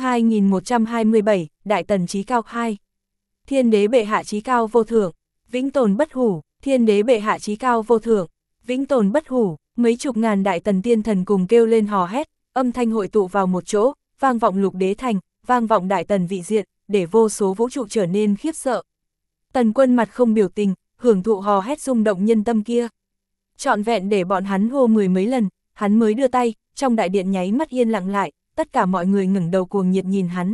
2127, Đại Tần chí cao 2. Thiên đế bệ hạ chí cao vô thượng, vĩnh tồn bất hủ, thiên đế bệ hạ chí cao vô thượng, vĩnh tồn bất hủ, mấy chục ngàn đại tần tiên thần cùng kêu lên hò hét, âm thanh hội tụ vào một chỗ, vang vọng lục đế thành, vang vọng đại tần vị diện, để vô số vũ trụ trở nên khiếp sợ. Tần Quân mặt không biểu tình, hưởng thụ hò hét rung động nhân tâm kia. Trọn vẹn để bọn hắn hô mười mấy lần, hắn mới đưa tay, trong đại điện nháy mắt yên lặng lại, tất cả mọi người ngẩng đầu cuồng nhiệt nhìn hắn.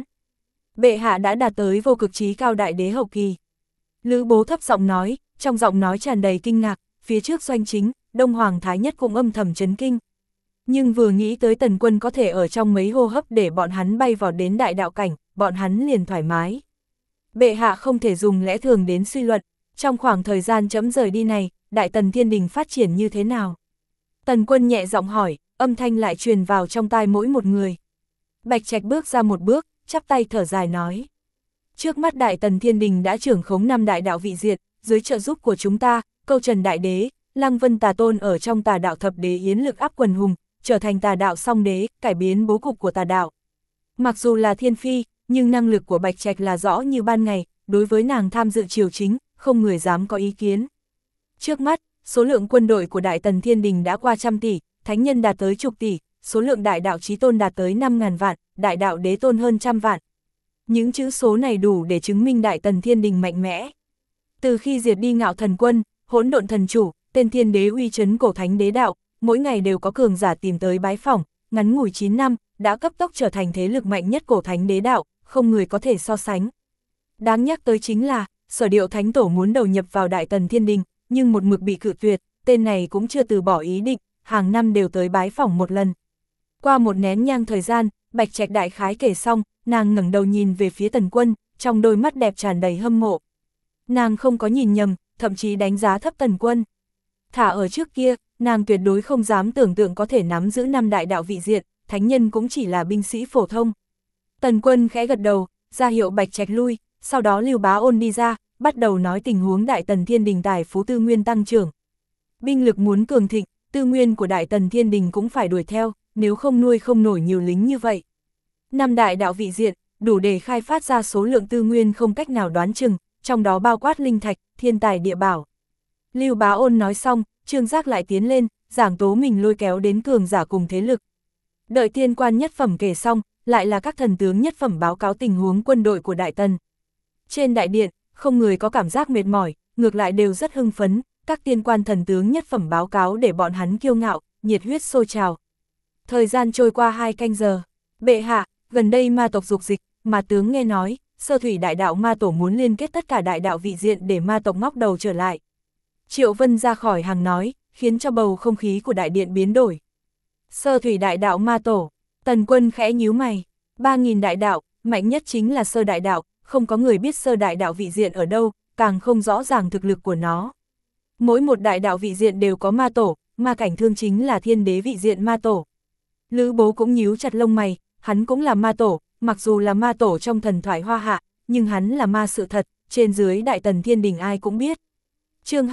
Bệ hạ đã đạt tới vô cực chí cao đại đế hậu kỳ. Lữ Bố thấp giọng nói, trong giọng nói tràn đầy kinh ngạc, phía trước Doanh Chính, Đông Hoàng Thái Nhất cũng âm thầm chấn kinh. Nhưng vừa nghĩ tới Tần Quân có thể ở trong mấy hô hấp để bọn hắn bay vào đến đại đạo cảnh, bọn hắn liền thoải mái. Bệ hạ không thể dùng lẽ thường đến suy luận, trong khoảng thời gian chấm rời đi này, Đại Tần Thiên Đình phát triển như thế nào? Tần Quân nhẹ giọng hỏi, âm thanh lại truyền vào trong tai mỗi một người. Bạch Trạch bước ra một bước, chắp tay thở dài nói. Trước mắt Đại Tần Thiên Đình đã trưởng khống 5 đại đạo vị diện, dưới trợ giúp của chúng ta, Câu Trần Đại Đế, Lăng Vân Tà Tôn ở trong Tà Đạo Thập Đế yến lực áp quần hùng, trở thành Tà Đạo Song Đế, cải biến bố cục của Tà Đạo. Mặc dù là thiên phi, nhưng năng lực của Bạch Trạch là rõ như ban ngày, đối với nàng tham dự triều chính, không người dám có ý kiến. Trước mắt, số lượng quân đội của Đại Tần Thiên Đình đã qua trăm tỷ, thánh nhân đạt tới chục tỷ, số lượng đại đạo chí tôn đạt tới 5.000 vạn, đại đạo đế tôn hơn trăm vạn. Những chữ số này đủ để chứng minh Đại Tần Thiên Đình mạnh mẽ. Từ khi diệt đi Ngạo Thần Quân, Hỗn Độn Thần Chủ, tên thiên đế uy chấn cổ thánh đế đạo, mỗi ngày đều có cường giả tìm tới bái phỏng, ngắn ngủi 9 năm, đã cấp tốc trở thành thế lực mạnh nhất cổ thánh đế đạo, không người có thể so sánh. Đáng nhắc tới chính là, Sở Điệu Thánh Tổ muốn đầu nhập vào Đại Tần Thiên Đình, nhưng một mực bị cự tuyệt, tên này cũng chưa từ bỏ ý định, hàng năm đều tới bái phỏng một lần. Qua một nén nhang thời gian, Bạch Trạch đại khái kể xong, nàng ngẩng đầu nhìn về phía Tần Quân, trong đôi mắt đẹp tràn đầy hâm mộ. Nàng không có nhìn nhầm, thậm chí đánh giá thấp Tần Quân. Thả ở trước kia, nàng tuyệt đối không dám tưởng tượng có thể nắm giữ 5 đại đạo vị diện, thánh nhân cũng chỉ là binh sĩ phổ thông. Tần Quân khẽ gật đầu, ra hiệu Bạch Trạch lui, sau đó Lưu Bá Ôn đi ra, bắt đầu nói tình huống Đại Tần Thiên Đình tài phú tư nguyên tăng trưởng. Binh lực muốn cường thịnh, tư nguyên của Đại Tần Thiên Đình cũng phải đuổi theo, nếu không nuôi không nổi nhiều lính như vậy. 5 đại đạo vị diện, đủ để khai phát ra số lượng tư nguyên không cách nào đoán chừng, trong đó bao quát linh thạch, thiên tài địa bảo. Lưu Bá Ôn nói xong, Trương Giác lại tiến lên, giảng tố mình lôi kéo đến cường giả cùng thế lực. Đợi tiên quan nhất phẩm kể xong, lại là các thần tướng nhất phẩm báo cáo tình huống quân đội của Đại Tần. Trên đại điện, không người có cảm giác mệt mỏi, ngược lại đều rất hưng phấn, các tiên quan thần tướng nhất phẩm báo cáo để bọn hắn kiêu ngạo, nhiệt huyết sôi trào. Thời gian trôi qua 2 canh giờ, bệ hạ, gần đây ma tộc dục dịch, mà tướng nghe nói, Sơ Thủy Đại Đạo Ma Tổ muốn liên kết tất cả đại đạo vị diện để ma tộc ngóc đầu trở lại. Triệu Vân ra khỏi hàng nói, khiến cho bầu không khí của đại điện biến đổi. Sơ Thủy Đại Đạo Ma Tổ, Tần Quân khẽ nhíu mày, 3.000 đại đạo, mạnh nhất chính là Sơ Đại Đạo, không có người biết Sơ Đại Đạo vị diện ở đâu, càng không rõ ràng thực lực của nó. Mỗi một đại đạo vị diện đều có ma tổ, ma cảnh thương chính là thiên đế vị diện ma tổ. Lữ Bố cũng nhíu chặt lông mày, hắn cũng là ma tổ, mặc dù là ma tổ trong thần thoại Hoa Hạ, nhưng hắn là ma sự thật, trên dưới Đại Tần Thiên Đình ai cũng biết. Chương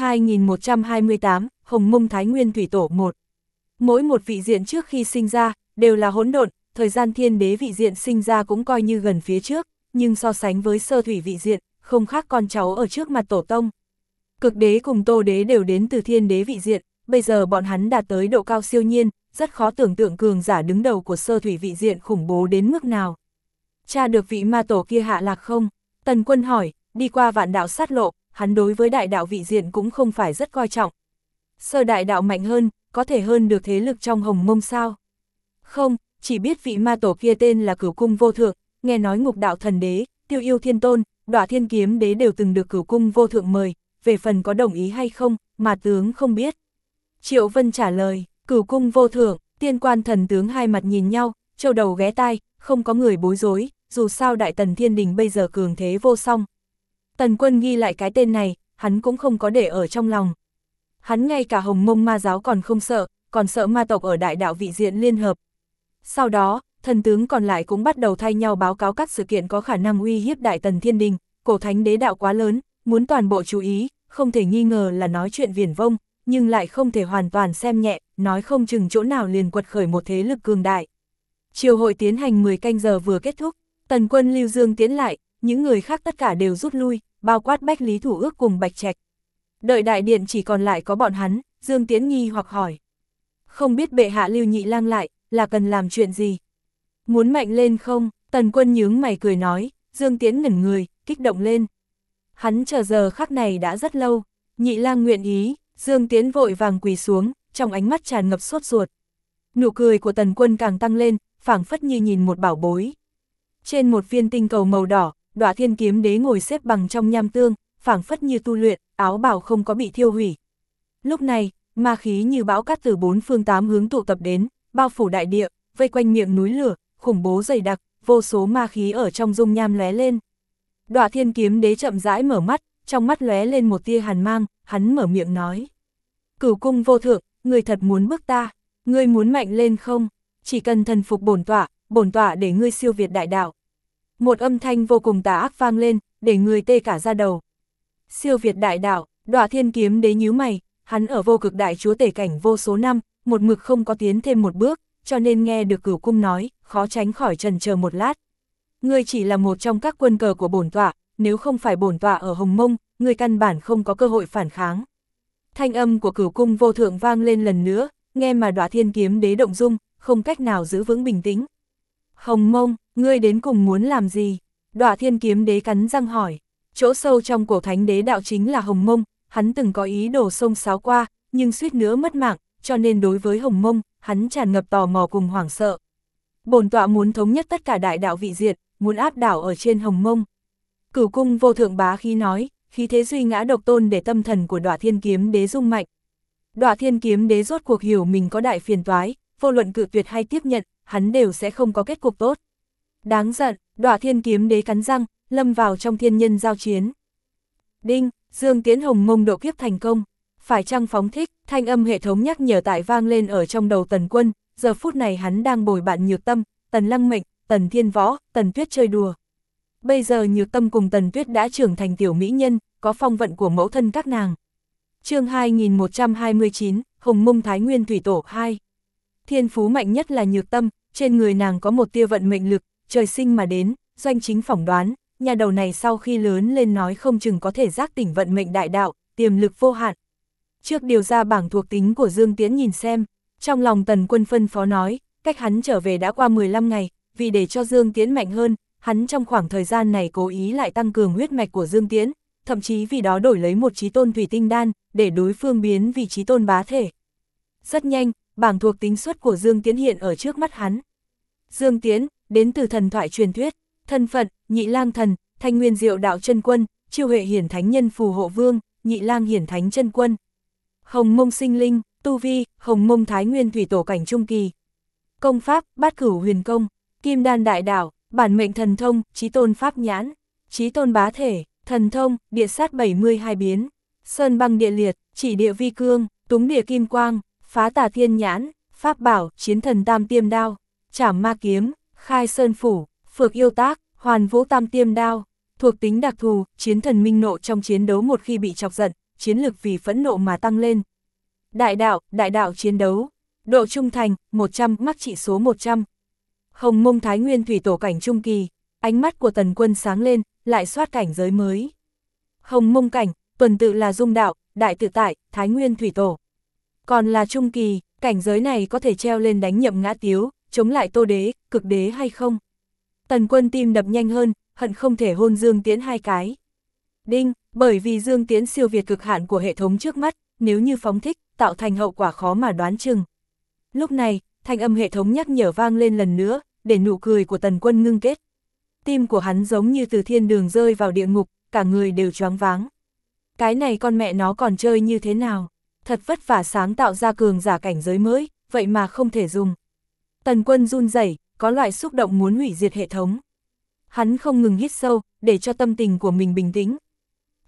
2128, Hồng Mông Thái Nguyên Thủy Tổ 1. Mỗi một vị diện trước khi sinh ra, đều là hỗn độn, thời gian thiên đế vị diện sinh ra cũng coi như gần phía trước, nhưng so sánh với sơ thủy vị diện, không khác con cháu ở trước mặt tổ tông. Cực đế cùng Tô đế đều đến từ thiên đế vị diện, bây giờ bọn hắn đạt tới độ cao siêu nhiên, rất khó tưởng tượng cường giả đứng đầu của sơ thủy vị diện khủng bố đến mức nào. Tra được vị ma tổ kia hạ lạc không? Tần Quân hỏi, đi qua vạn đạo sát lộ, hắn đối với đại đạo vị diện cũng không phải rất coi trọng. Sơ đại đạo mạnh hơn, có thể hơn được thế lực trong Hồng Mông sao? Không, chỉ biết vị ma tổ kia tên là Cửu Cung Vô Thượng, nghe nói Ngục Đạo Thần Đế, Tiêu Yêu Thiên Tôn, Đọa Thiên Kiếm Đế đều từng được Cửu Cung Vô Thượng mời, về phần có đồng ý hay không, mà tướng không biết. Triệu Vân trả lời, Cửu Cung Vô Thượng, tiên quan thần tướng hai mặt nhìn nhau, châu đầu ghé tai, không có người bối rối, dù sao Đại Tần Thiên Đình bây giờ cường thế vô song. Tần Quân ghi lại cái tên này, hắn cũng không có để ở trong lòng. Hắn ngay cả Hồng Mông ma giáo còn không sợ, còn sợ ma tộc ở đại đạo vị diện liên hợp. Sau đó, thần tướng còn lại cũng bắt đầu thay nhau báo cáo các sự kiện có khả năng uy hiếp Đại Tần Thiên Đình, cổ thánh đế đạo quá lớn, muốn toàn bộ chú ý, không thể nghi ngờ là nói chuyện viển vông, nhưng lại không thể hoàn toàn xem nhẹ, nói không chừng chỗ nào liền quật khởi một thế lực cường đại. Triều hội tiến hành 10 canh giờ vừa kết thúc, Tần quân Lưu Dương tiến lại, những người khác tất cả đều rút lui, bao quát Bách Lý Thủ Ước cùng Bạch Trạch. Đợi đại điện chỉ còn lại có bọn hắn, Dương Tiến nghi hoặc hỏi. Không biết bệ hạ lưu nhị lang lại, là cần làm chuyện gì? Muốn mạnh lên không? Tần quân nhướng mày cười nói, Dương Tiến ngẩn người, kích động lên. Hắn chờ giờ khắc này đã rất lâu, nhị lang nguyện ý, Dương Tiến vội vàng quỳ xuống, trong ánh mắt tràn ngập sốt ruột. Nụ cười của tần quân càng tăng lên, phảng phất như nhìn một bảo bối. Trên một viên tinh cầu màu đỏ, Đọa Thiên Kiếm Đế ngồi xếp bằng trong nham tương, phảng phất như tu luyện, áo bào không có bị thiêu hủy. Lúc này, ma khí như bão cát từ 4 phương 8 hướng tụ tập đến, bao phủ đại địa, vây quanh miệng núi lửa, khủng bố dày đặc, vô số ma khí ở trong dung nham lóe lên. Đọa Thiên Kiếm Đế chậm rãi mở mắt, trong mắt lóe lên một tia hàn mang, hắn mở miệng nói. Cửu cung vô thượng, ngươi thật muốn bức ta, ngươi muốn mạnh lên không? Chỉ cần thần phục bổn tọa để ngươi siêu việt đại đạo. Một âm thanh vô cùng tà ác vang lên, để người tê cả da đầu. Siêu việt đại đạo, Đọa Thiên Kiếm Đế nhíu mày, hắn ở vô cực đại chúa tể cảnh vô số năm, một mực không có tiến thêm một bước, cho nên nghe được Cửu cung nói, khó tránh khỏi chần chờ một lát. Ngươi chỉ là một trong các quân cờ của bổn tọa, nếu không phải bổn tọa ở Hồng Mông, ngươi căn bản không có cơ hội phản kháng. Thanh âm của Cửu cung vô thượng vang lên lần nữa, nghe mà Đọa Thiên Kiếm Đế động dung, không cách nào giữ vững bình tĩnh. Hồng Mông, ngươi đến cùng muốn làm gì? Đọa Thiên Kiếm Đế cắn răng hỏi. Chỗ sâu trong cổ thánh đế đạo chính là Hồng Mông, hắn từng có ý đồ xông xáo qua, nhưng suýt nữa mất mạng, cho nên đối với Hồng Mông, hắn tràn ngập tò mò cùng hoảng sợ. Bổn tọa muốn thống nhất tất cả đại đạo vị diện, muốn áp đảo ở trên Hồng Mông. Cửu cung vô thượng bá khí nói, khí thế duy ngã độc tôn để tâm thần của Đọa Thiên Kiếm Đế rung mạnh. Đọa Thiên Kiếm Đế rốt cuộc hiểu mình có đại phiền toái, vô luận cự tuyệt hay tiếp nhận, hắn đều sẽ không có kết cục tốt. Đáng giận, Đọa Thiên Kiếm Đế cắn răng, lâm vào trong thiên nhân giao chiến. Đinh, Dương Tiến Hồng Mông độ kiếp thành công. Phải chăng phóng thích, thanh âm hệ thống nhắc nhở tại vang lên ở trong đầu Tần Quân, giờ phút này hắn đang bồi bạn Nhược Tâm, Tần Lăng Mệnh, Tần Thiên Võ, Tần Tuyết chơi đùa. Bây giờ Nhược Tâm cùng Tần Tuyết đã trưởng thành tiểu mỹ nhân, có phong vận của mẫu thân các nàng. Chương 2129, Hồng Mông Thái Nguyên Thủy Tổ 2. Thiên phú mạnh nhất là Nhược Tâm, trên người nàng có một tia vận mệnh lực, trời sinh mà đến, Doanh Chính phỏng đoán, nhà đầu này sau khi lớn lên nói không chừng có thể giác tỉnh vận mệnh đại đạo, tiềm lực vô hạn. Trước điều ra bảng thuộc tính của Dương Tiến nhìn xem, trong lòng Tần Quân phân phó nói, cách hắn trở về đã qua 15 ngày, vì để cho Dương Tiến mạnh hơn, hắn trong khoảng thời gian này cố ý lại tăng cường huyết mạch của Dương Tiến, thậm chí vì đó đổi lấy một chí tôn thủy tinh đan, để đối phương biến vì chí tôn bá thể. Rất nhanh, bảng thuộc tính suất của Dương Tiến hiện ở trước mắt hắn. Dương Tiến, đến từ thần thoại truyền thuyết, thân phận, Nhị Lang Thần, Thanh Nguyên Diệu Đạo Chân Quân, Chiêu Huệ Hiển Thánh Nhân Phù Hộ Vương, Nhị Lang Hiển Thánh Chân Quân. Hồng Mông Sinh Linh, tu vi, Hồng Mông Thái Nguyên Thủy Tổ cảnh trung kỳ. Công pháp, Bát Cửu Huyền Công, Kim Đan Đại Đạo, bản mệnh thần thông, Chí Tôn Pháp Nhãn, Chí Tôn Bá Thể, thần thông, Địa Sát 72 biến, Sơn Băng Địa Liệt, Chỉ Địa Vi Cương, Túng Địa Kim Quang, Phá Tà Thiên Nhãn, Pháp Bảo, Chiến Thần Tam Tiêm Đao, Trảm Ma Kiếm, Khai Sơn Phủ, Phược Yêu Tác, Hoàn Vũ Tam Tiêm Đao. Thuộc tính đặc thù, chiến thần minh nộ trong chiến đấu một khi bị chọc giận, chiến lực vì phẫn nộ mà tăng lên. Đại đạo chiến đấu, độ trung thành, 100, mắc trị số 100. Hồng Mông Thái Nguyên Thủy Tổ cảnh trung kỳ, ánh mắt của Tần Quân sáng lên, lại soát cảnh giới mới. Hồng Mông cảnh, tuần tự là dung đạo, đại tự tại, Thái Nguyên Thủy Tổ. Còn là trung kỳ, cảnh giới này có thể treo lên đánh Nhậm Ngã Tiếu, chống lại Tô Đế, Cực Đế hay không? Tần Quân tim đập nhanh hơn, hận không thể hôn Dương Tiến 2 cái. Đinh, bởi vì Dương Tiến siêu việt cực hạn của hệ thống trước mắt, nếu như phóng thích, tạo thành hậu quả khó mà đoán chừng. Lúc này, thanh âm hệ thống nhắc nhở vang lên lần nữa, để nụ cười của Tần Quân ngưng kết. Tim của hắn giống như từ thiên đường rơi vào địa ngục, cả người đều choáng váng. Cái này con mẹ nó còn chơi như thế nào? Thật vất vả sáng tạo ra cường giả cảnh giới mới, vậy mà không thể dùng. Tần Quân run rẩy, có loại xúc động muốn hủy diệt hệ thống. Hắn không ngừng hít sâu, để cho tâm tình của mình bình tĩnh.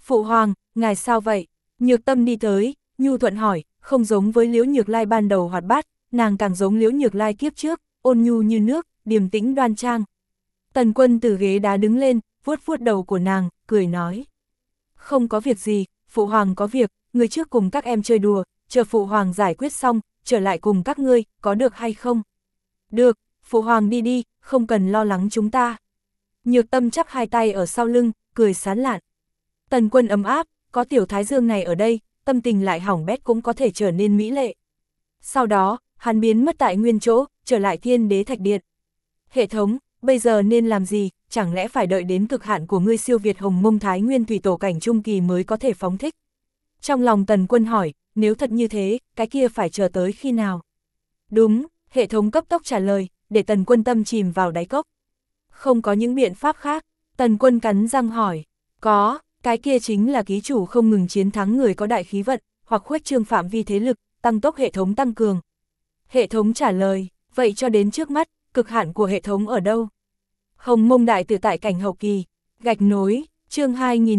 Phụ hoàng, ngài sao vậy? Nhược Tâm đi tới, nhu thuận hỏi, không giống với Liễu Nhược Lai ban đầu hoạt bát, nàng càng giống Liễu Nhược Lai kiếp trước, ôn nhu như nước, điềm tĩnh đoan trang. Tần Quân từ ghế đá đứng lên, vuốt vuốt đầu của nàng, cười nói. Không có việc gì, phụ hoàng có việc, người trước cùng các em chơi đùa, chờ phụ hoàng giải quyết xong, trở lại cùng các ngươi, có được hay không? Được, phụ hoàng đi đi, không cần lo lắng chúng ta. Nhược Tâm chắp hai tay ở sau lưng, cười sán lạn. Tần Quân ấm áp, có tiểu thái dương này ở đây, tâm tình lại hỏng bét cũng có thể trở nên mỹ lệ. Sau đó, hắn biến mất tại nguyên chỗ, trở lại Thiên Đế Thạch Điện. Hệ thống, bây giờ nên làm gì, chẳng lẽ phải đợi đến cực hạn của ngươi siêu việt Hồng Mông Thái Nguyên Thủy Tổ cảnh trung kỳ mới có thể phóng thích? Trong lòng Tần Quân hỏi, nếu thật như thế, cái kia phải chờ tới khi nào? Đúng, hệ thống cấp tốc trả lời, để Tần Quân tâm chìm vào đáy cốc. Không có những biện pháp khác, Tần Quân cắn răng hỏi, có, cái kia chính là ký chủ không ngừng chiến thắng người có đại khí vận, hoặc khuếch trương phạm vi thế lực, tăng tốc hệ thống tăng cường. Hệ thống trả lời, vậy cho đến trước mắt, cực hạn của hệ thống ở đâu? Hồng Mông Đại Tự tại cảnh hậu kỳ, gạch nối, chương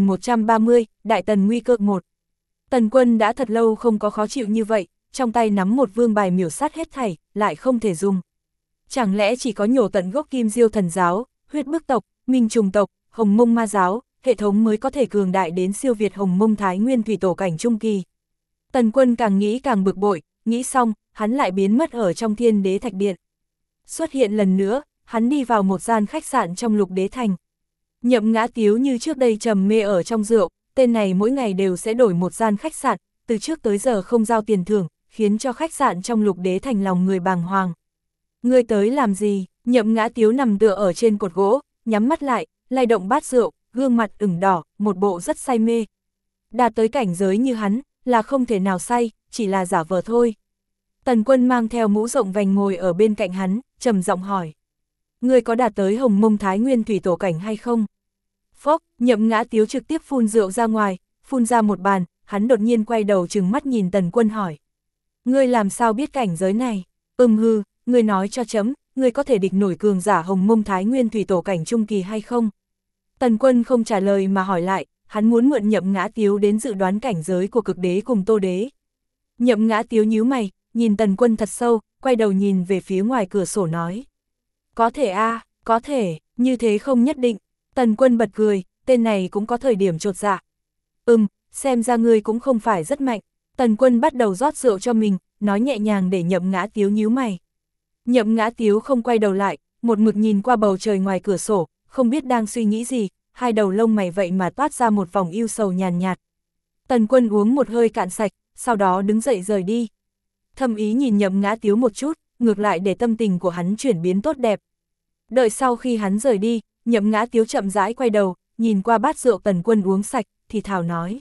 2130, Đại Tần nguy cơ 1. Tần Quân đã thật lâu không có khó chịu như vậy, trong tay nắm một vương bài miểu sát hết thảy, lại không thể dùng. Chẳng lẽ chỉ có nhổ tận gốc Kim Diêu thần giáo, huyết bức tộc, Minh Trùng tộc, Hồng Mông ma giáo, hệ thống mới có thể cường đại đến siêu việt Hồng Mông Thái Nguyên Thủy Tổ cảnh trung kỳ. Tần Quân càng nghĩ càng bực bội, nghĩ xong, hắn lại biến mất ở trong Thiên Đế Thạch Điện. Xuất hiện lần nữa, hắn đi vào một gian khách sạn trong Lục Đế Thành. Nhậm Ngã Tiếu như trước đây trầm mê ở trong rượu, tên này mỗi ngày đều sẽ đổi một gian khách sạn, từ trước tới giờ không giao tiền thưởng, khiến cho khách sạn trong Lục Đế Thành lòng người bàng hoàng. Ngươi tới làm gì? Nhậm Ngã Tiếu nằm tựa ở trên cột gỗ, nhắm mắt lại, lay động bát rượu, gương mặt ửng đỏ, một bộ rất say mê. Đạt tới cảnh giới như hắn, là không thể nào say, chỉ là giả vờ thôi. Tần Quân mang theo mũ rộng vành ngồi ở bên cạnh hắn, trầm giọng hỏi. Ngươi có đạt tới Hồng Mông Thái Nguyên Thủy Tổ cảnh hay không? Phốc, Nhậm Ngã Tiếu trực tiếp phun rượu ra ngoài, phun ra một bàn, hắn đột nhiên quay đầu trừng mắt nhìn Tần Quân hỏi. Ngươi làm sao biết cảnh giới này? Hư, ngươi nói cho chấm, ngươi có thể địch nổi cường giả Hồng Mông Thái Nguyên Thủy Tổ cảnh trung kỳ hay không? Tần Quân không trả lời mà hỏi lại, hắn muốn mượn Nhậm Ngã Tiếu đến dự đoán cảnh giới của Cực Đế cùng Tô Đế. Nhậm Ngã Tiếu nhíu mày, nhìn Tần Quân thật sâu, quay đầu nhìn về phía ngoài cửa sổ nói. Có thể a, có thể, như thế không nhất định. Tần Quân bật cười, tên này cũng có thời điểm chột dạ. Xem ra ngươi cũng không phải rất mạnh. Tần Quân bắt đầu rót rượu cho mình, nói nhẹ nhàng để Nhậm Ngã Tiếu nhíu mày. Nhậm Ngã Tiếu không quay đầu lại, một mực nhìn qua bầu trời ngoài cửa sổ, không biết đang suy nghĩ gì, hai đầu lông mày vậy mà toát ra một vòng ưu sầu nhàn nhạt. Tần Quân uống một hơi cạn sạch, sau đó đứng dậy rời đi. Thâm ý nhìn Nhậm Ngã Tiếu một chút, ngược lại để tâm tình của hắn chuyển biến tốt đẹp. Đợi sau khi hắn rời đi, Nhậm Ngã Tiếu chậm rãi quay đầu, nhìn qua bát rượu Tần Quân uống sạch, thì thào nói.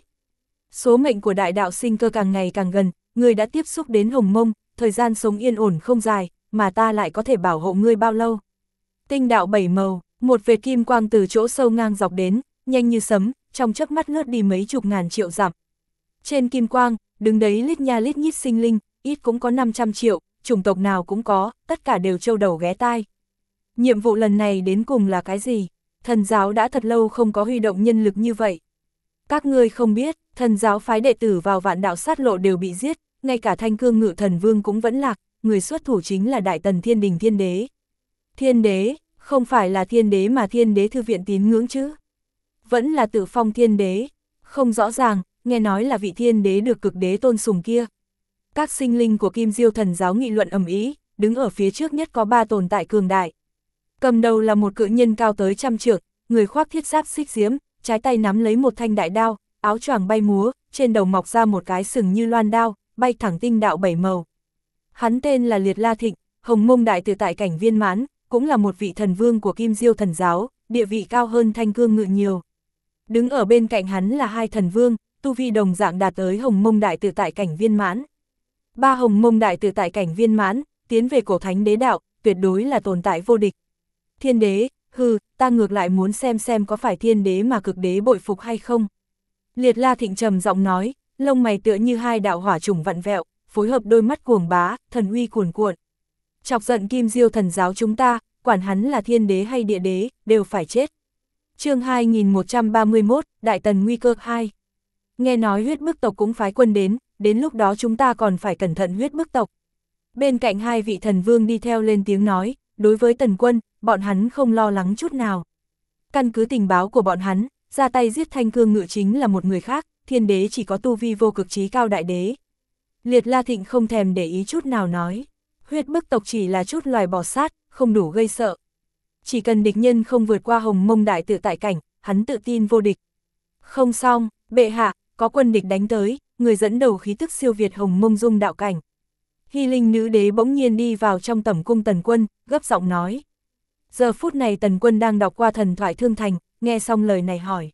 Số mệnh của đại đạo sinh cơ càng ngày càng gần, ngươi đã tiếp xúc đến Hồng Mông, thời gian sống yên ổn không dài, mà ta lại có thể bảo hộ ngươi bao lâu. Tinh đạo bảy màu, một vệt kim quang từ chỗ sâu ngang dọc đến, nhanh như sấm, trong chớp mắt lướt đi mấy chục ngàn triệu dặm. Trên kim quang, đứng đấy lít nha lít nhít sinh linh, ít cũng có 500 triệu, chủng tộc nào cũng có, tất cả đều trâu đầu ghé tai. Nhiệm vụ lần này đến cùng là cái gì? Thần giáo đã thật lâu không có huy động nhân lực như vậy. Các ngươi không biết, thần giáo phái đệ tử vào Vạn Đạo Sát Lộ đều bị giết, ngay cả Thanh Cương Ngự Thần Vương cũng vẫn lạc, người xuất thủ chính là Đại Tần Thiên Đình Thiên Đế. Thiên Đế, không phải là Thiên Đế mà Thiên Đế thư viện tín ngưỡng chứ? Vẫn là tự phong Thiên Đế, không rõ ràng, nghe nói là vị Thiên Đế được Cực Đế tôn sùng kia. Các sinh linh của Kim Diêu thần giáo nghị luận ầm ĩ, đứng ở phía trước nhất có 3 tồn tại cường đại. Cầm đầu là một cự nhân cao tới 100 trượng, người khoác thiết giáp xích diễm, trái tay nắm lấy một thanh đại đao, áo choàng bay múa, trên đầu mọc ra một cái sừng như loan đao, bay thẳng tinh đạo 7 màu. Hắn tên là Liệt La Thịnh, Hồng Mông Đại Tự tại cảnh viên mãn, cũng là một vị thần vương của Kim Diêu thần giáo, địa vị cao hơn Thanh Cương Ngự nhiều. Đứng ở bên cạnh hắn là 2 thần vương, tu vi đồng dạng đạt tới Hồng Mông Đại Tự tại cảnh viên mãn. 3 Hồng Mông Đại Tự tại cảnh viên mãn, tiến về cổ thánh đế đạo, tuyệt đối là tồn tại vô địch. Thiên Đế, ta ngược lại muốn xem có phải Thiên Đế mà Cực Đế bội phục hay không. Liệt La Thịnh trầm giọng nói, lông mày tựa như 2 đạo hỏa trùng vặn vẹo, phối hợp đôi mắt cuồng bá, thần uy cuồn cuộn. Chọc giận Kim Diêu thần giáo chúng ta, quản hắn là Thiên Đế hay Địa Đế, đều phải chết. Chương 2131, Đại Tần nguy cơ 2. Nghe nói huyết bức tộc cũng phái quân đến lúc đó chúng ta còn phải cẩn thận huyết bức tộc. Bên cạnh hai vị thần vương đi theo lên tiếng nói, đối với Tần quân, bọn hắn không lo lắng chút nào. Căn cứ tình báo của bọn hắn, ra tay giết Thanh Cương Ngự chính là một người khác, Thiên Đế chỉ có tu vi vô cực chí cao đại đế. Liệt La Thịnh không thèm để ý chút nào nói, huyết bức tộc chỉ là chút loài bò sát, không đủ gây sợ. Chỉ cần địch nhân không vượt qua Hồng Mông đại tự tại cảnh, hắn tự tin vô địch. Không xong, bệ hạ, có quân địch đánh tới, người dẫn đầu khí tức siêu việt Hồng Mông dung đạo cảnh. Hy Linh nữ đế bỗng nhiên đi vào trong tẩm cung Tần Quân, gấp giọng nói. Giờ phút này Tần Quân đang đọc qua thần thoại Thương Thành, nghe xong lời này hỏi.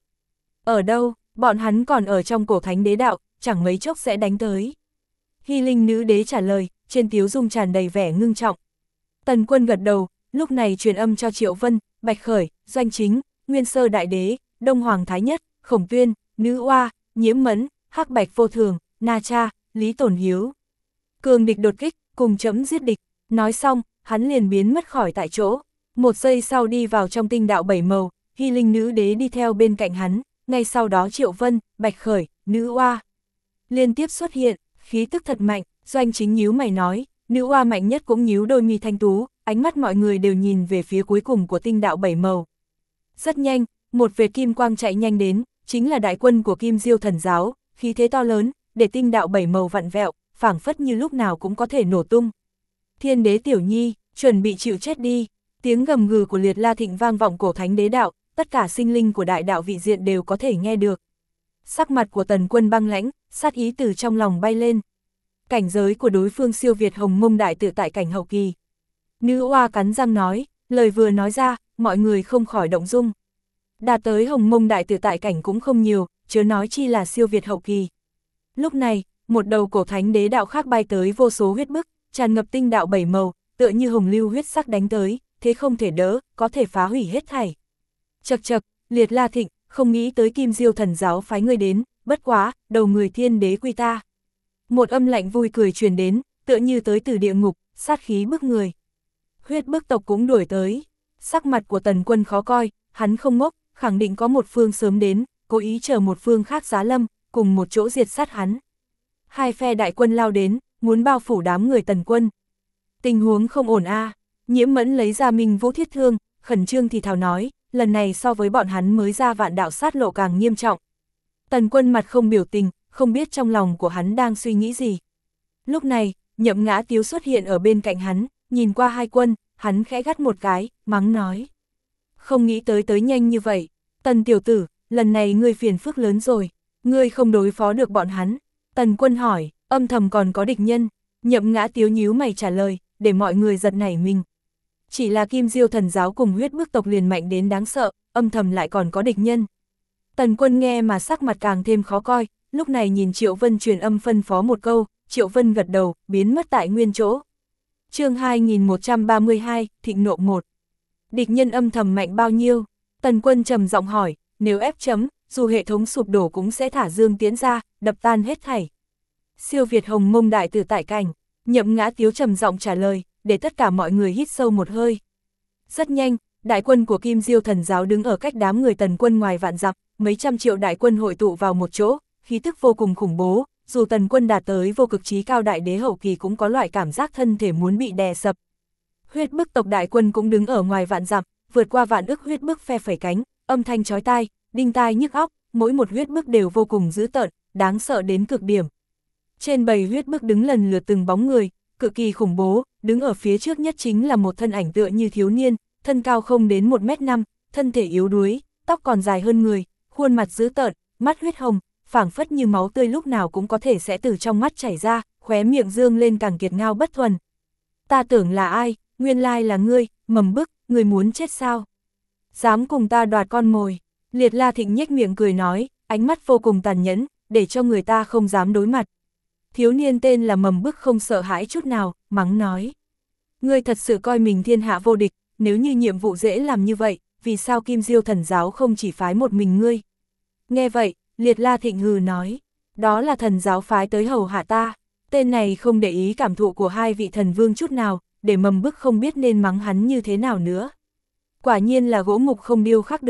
Ở đâu, bọn hắn còn ở trong cổ thánh đế đạo, chẳng mấy chốc sẽ đánh tới. Hy Linh nữ đế trả lời, trên tiếu dung tràn đầy vẻ ngưng trọng. Tần Quân gật đầu, lúc này truyền âm cho Triệu Vân, Bạch Khởi, Doanh Chính, Nguyên Sơ Đại Đế, Đông Hoàng Thái Nhất, Khổng Tuyên, Nữ Oa, Nhiễm Mẫn, Hắc Bạch Vô Thường, Na Cha, Lý Tổn Hiếu. Cường địch đột kích, cùng chấm giết địch. Nói xong, hắn liền biến mất khỏi tại chỗ. Một giây sau đi vào trong tinh đạo bảy màu, Hy Linh nữ đế đi theo bên cạnh hắn, ngay sau đó Triệu Vân, Bạch Khởi, Nữ Oa liên tiếp xuất hiện, khí tức thật mạnh. Doanh Chính nhíu mày nói, Nữ Oa mạnh nhất cũng nhíu đôi mi thanh tú, ánh mắt mọi người đều nhìn về phía cuối cùng của tinh đạo bảy màu. Rất nhanh, một vệt kim quang chạy nhanh đến, chính là đại quân của Kim Diêu thần giáo, khí thế to lớn, để tinh đạo bảy màu vặn vẹo, phảng phất như lúc nào cũng có thể nổ tung. Thiên đế tiểu nhi, chuẩn bị chịu chết đi. Tiếng gầm gừ của Liệt La Thịnh vang vọng cổ thánh đế đạo, tất cả sinh linh của đại đạo vị diện đều có thể nghe được. Sắc mặt của Tần Quân băng lãnh, sát ý từ trong lòng bay lên. Cảnh giới của đối phương siêu việt Hồng Mông đại tự tại cảnh hậu kỳ. Nữ Oa cắn răng nói, lời vừa nói ra, mọi người không khỏi động dung. Đạt tới Hồng Mông đại tự tại cảnh cũng không nhiều, chớ nói chi là siêu việt hậu kỳ. Lúc này, một đầu cổ thánh đế đạo khác bay tới vô số huyết bức, tràn ngập tinh đạo bảy màu, tựa như hồng lưu huyết sắc đánh tới, thế không thể đỡ, có thể phá hủy hết thảy. Chậc chậc, Liệt La Thịnh, không nghĩ tới Kim Diêu thần giáo phái ngươi đến, bất quá, đầu người thiên đế quy ta. Một âm lạnh vui cười truyền đến, tựa như tới từ địa ngục, sát khí bức người. Huyết bức tộc cũng đuổi tới, sắc mặt của Tần Quân khó coi, hắn không ngốc, khẳng định có một phương sớm đến, cố ý chờ một phương khác giá lâm, cùng một chỗ diệt sát hắn. Hai phe đại quân lao đến, muốn bao phủ đám người Tần Quân. Tình huống không ổn a. Nhiễm Mẫn lấy ra Minh Vũ Thiết Thương, khẩn trương thì thào nói, lần này so với bọn hắn mới ra Vạn Đạo sát lộ càng nghiêm trọng. Tần Quân mặt không biểu tình, không biết trong lòng của hắn đang suy nghĩ gì. Lúc này, Nhậm Ngã Tiếu xuất hiện ở bên cạnh hắn, nhìn qua hai quân, hắn khẽ gắt một cái, mắng nói. Không nghĩ tới nhanh như vậy, Tần tiểu tử, lần này ngươi phiền phức lớn rồi, ngươi không đối phó được bọn hắn. Tần Quân hỏi, âm thầm còn có địch nhân. Nhậm Ngã Tiếu nhíu mày trả lời, để mọi người giật nảy mình. Chỉ là Kim Diêu thần giáo cùng huyết bức tộc liền mạnh đến đáng sợ, âm thầm lại còn có địch nhân. Tần Quân nghe mà sắc mặt càng thêm khó coi, lúc này nhìn Triệu Vân truyền âm phân phó một câu, Triệu Vân gật đầu, biến mất tại nguyên chỗ. Chương 2132, Thịnh nộ 1. Địch nhân âm thầm mạnh bao nhiêu? Tần Quân trầm giọng hỏi, nếu ép chấm, dù hệ thống sụp đổ cũng sẽ thả dương tiến ra, đập tan hết thảy. Siêu việt Hồng Mông đại tự tại cảnh, Nhậm Ngã Tiếu trầm giọng trả lời, để tất cả mọi người hít sâu một hơi. Rất nhanh, đại quân của Kim Diêu thần giáo đứng ở cách đám người Tần Quân ngoài vạn dặm, mấy trăm triệu đại quân hội tụ vào một chỗ, khí tức vô cùng khủng bố, dù Tần Quân đạt tới vô cực chí cao đại đế hậu kỳ cũng có loại cảm giác thân thể muốn bị đè sập. Huyết bức tộc đại quân cũng đứng ở ngoài vạn dặm, vượt qua vạn ức huyết bức phe phẩy cánh, âm thanh chói tai, đinh tai nhức óc, mỗi một huyết bức đều vô cùng dữ tợn, đáng sợ đến cực điểm. Trên bầy huyết bức đứng lần lượt từng bóng người, cực kỳ khủng bố, đứng ở phía trước nhất chính là một thân ảnh tựa như thiếu niên, thân cao không đến 1m5, thân thể yếu đuối, tóc còn dài hơn người, khuôn mặt dữ tợn, mắt huyết hồng, phảng phất như máu tươi lúc nào cũng có thể sẽ từ trong mắt chảy ra, khóe miệng dương lên càng kiệt ngao bất thuần. Ta tưởng là ai, nguyên lai là ngươi, mầm bức, ngươi muốn chết sao? Dám cùng ta đoạt con mồi. Liệt La Thịnh nhếch miệng cười nói, ánh mắt vô cùng tàn nhẫn, để cho người ta không dám đối mặt. Thiếu niên tên là Mầm Bức không sợ hãi chút nào, mắng nói. Ngươi thật sự coi mình thiên hạ vô địch, nếu như nhiệm vụ dễ làm như vậy, vì sao Kim Diêu thần giáo không chỉ phái một mình ngươi? Nghe vậy, Liệt La Thịnh hừ nói, đó là thần giáo phái tới hầu hạ ta. Tên này không để ý cảm thụ của hai vị thần vương chút nào, để Mầm Bức không biết nên mắng hắn như thế nào nữa. Quả nhiên là gỗ mục không điêu khắc được,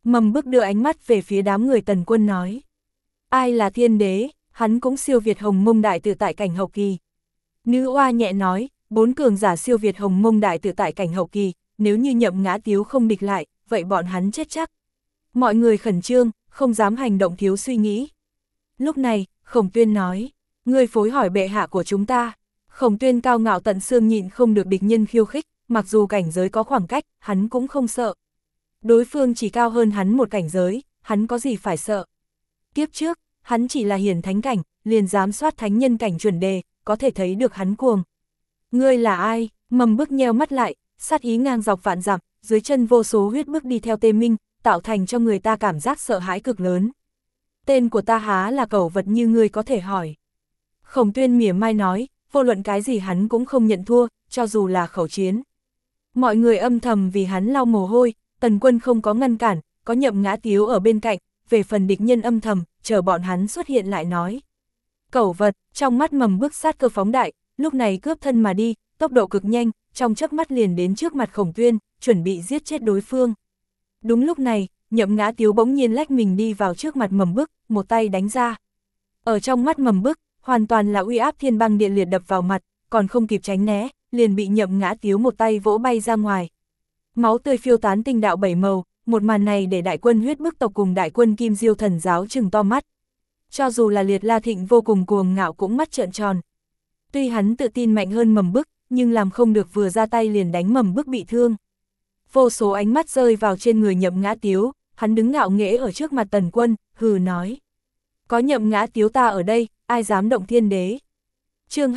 Mầm Bức đưa ánh mắt về phía đám người Tần Quân nói. Ai là thiên đế, hắn cũng siêu việt Hồng Mông Đại Tự tại cảnh hậu kỳ. Nữ oa nhẹ nói, 4 cường giả siêu việt Hồng Mông Đại Tự tại cảnh hậu kỳ, nếu như Nhậm Ngã Tiếu không địch lại, vậy bọn hắn chết chắc. Mọi người khẩn trương, không dám hành động thiếu suy nghĩ. Lúc này, Khổng Tuyên nói, ngươi phối hỏi bệ hạ của chúng ta. Khổng Tuyên cao ngạo tận xương nhịn không được địch nhân khiêu khích, mặc dù cảnh giới có khoảng cách, hắn cũng không sợ. Đối phương chỉ cao hơn hắn một cảnh giới, hắn có gì phải sợ. Kiếp trước, hắn chỉ là hiển thánh cảnh, liền dám soát thánh nhân cảnh chuẩn đề, có thể thấy được hắn cuồng. Ngươi là ai? Mầm Bức nheo mắt lại, sát ý ngang dọc vạn dặm, dưới chân vô số huyết bức đi theo Tê Minh, tạo thành cho người ta cảm giác sợ hãi cực lớn. Tên của ta há là cẩu vật như ngươi có thể hỏi. Khổng Tuyên mỉa mai nói, vô luận cái gì hắn cũng không nhận thua, cho dù là khẩu chiến. Mọi người âm thầm vì hắn lau mồ hôi, Tần Quân không có ngăn cản, có Nhậm Ngã Tiếu ở bên cạnh, về phần địch nhân âm thầm, chờ bọn hắn xuất hiện lại nói. Cẩu vật, trong mắt Mầm Bức sát cơ phóng đại, lúc này cướp thân mà đi, tốc độ cực nhanh, trong chớp mắt liền đến trước mặt Khổng Tuyên, chuẩn bị giết chết đối phương. Đúng lúc này, Nhậm Ngã Tiếu bỗng nhiên lách mình đi vào trước mặt Mầm Bức, một tay đánh ra. Ở trong mắt Mầm Bức, hoàn toàn là uy áp thiên băng địa liệt đập vào mặt, còn không kịp tránh né, liền bị Nhậm Ngã Tiếu một tay vỗ bay ra ngoài. Máu tươi phiêu tán tinh đạo 7 màu, một màn này để đại quân huyết bức tộc cùng đại quân Kim Diêu thần giáo trừng to mắt. Cho dù là Liệt La Thịnh vô cùng cuồng ngạo cũng mắt trợn tròn. Tuy hắn tự tin mạnh hơn Mầm Bức, nhưng làm không được vừa ra tay liền đánh Mầm Bức bị thương. Vô số ánh mắt rơi vào trên người Nhậm Ngã Tiếu, hắn đứng ngạo nghễ ở trước mặt Tần Quân, hừ nói. Có Nhậm Ngã Tiếu ta ở đây, ai dám động thiên đế. Chương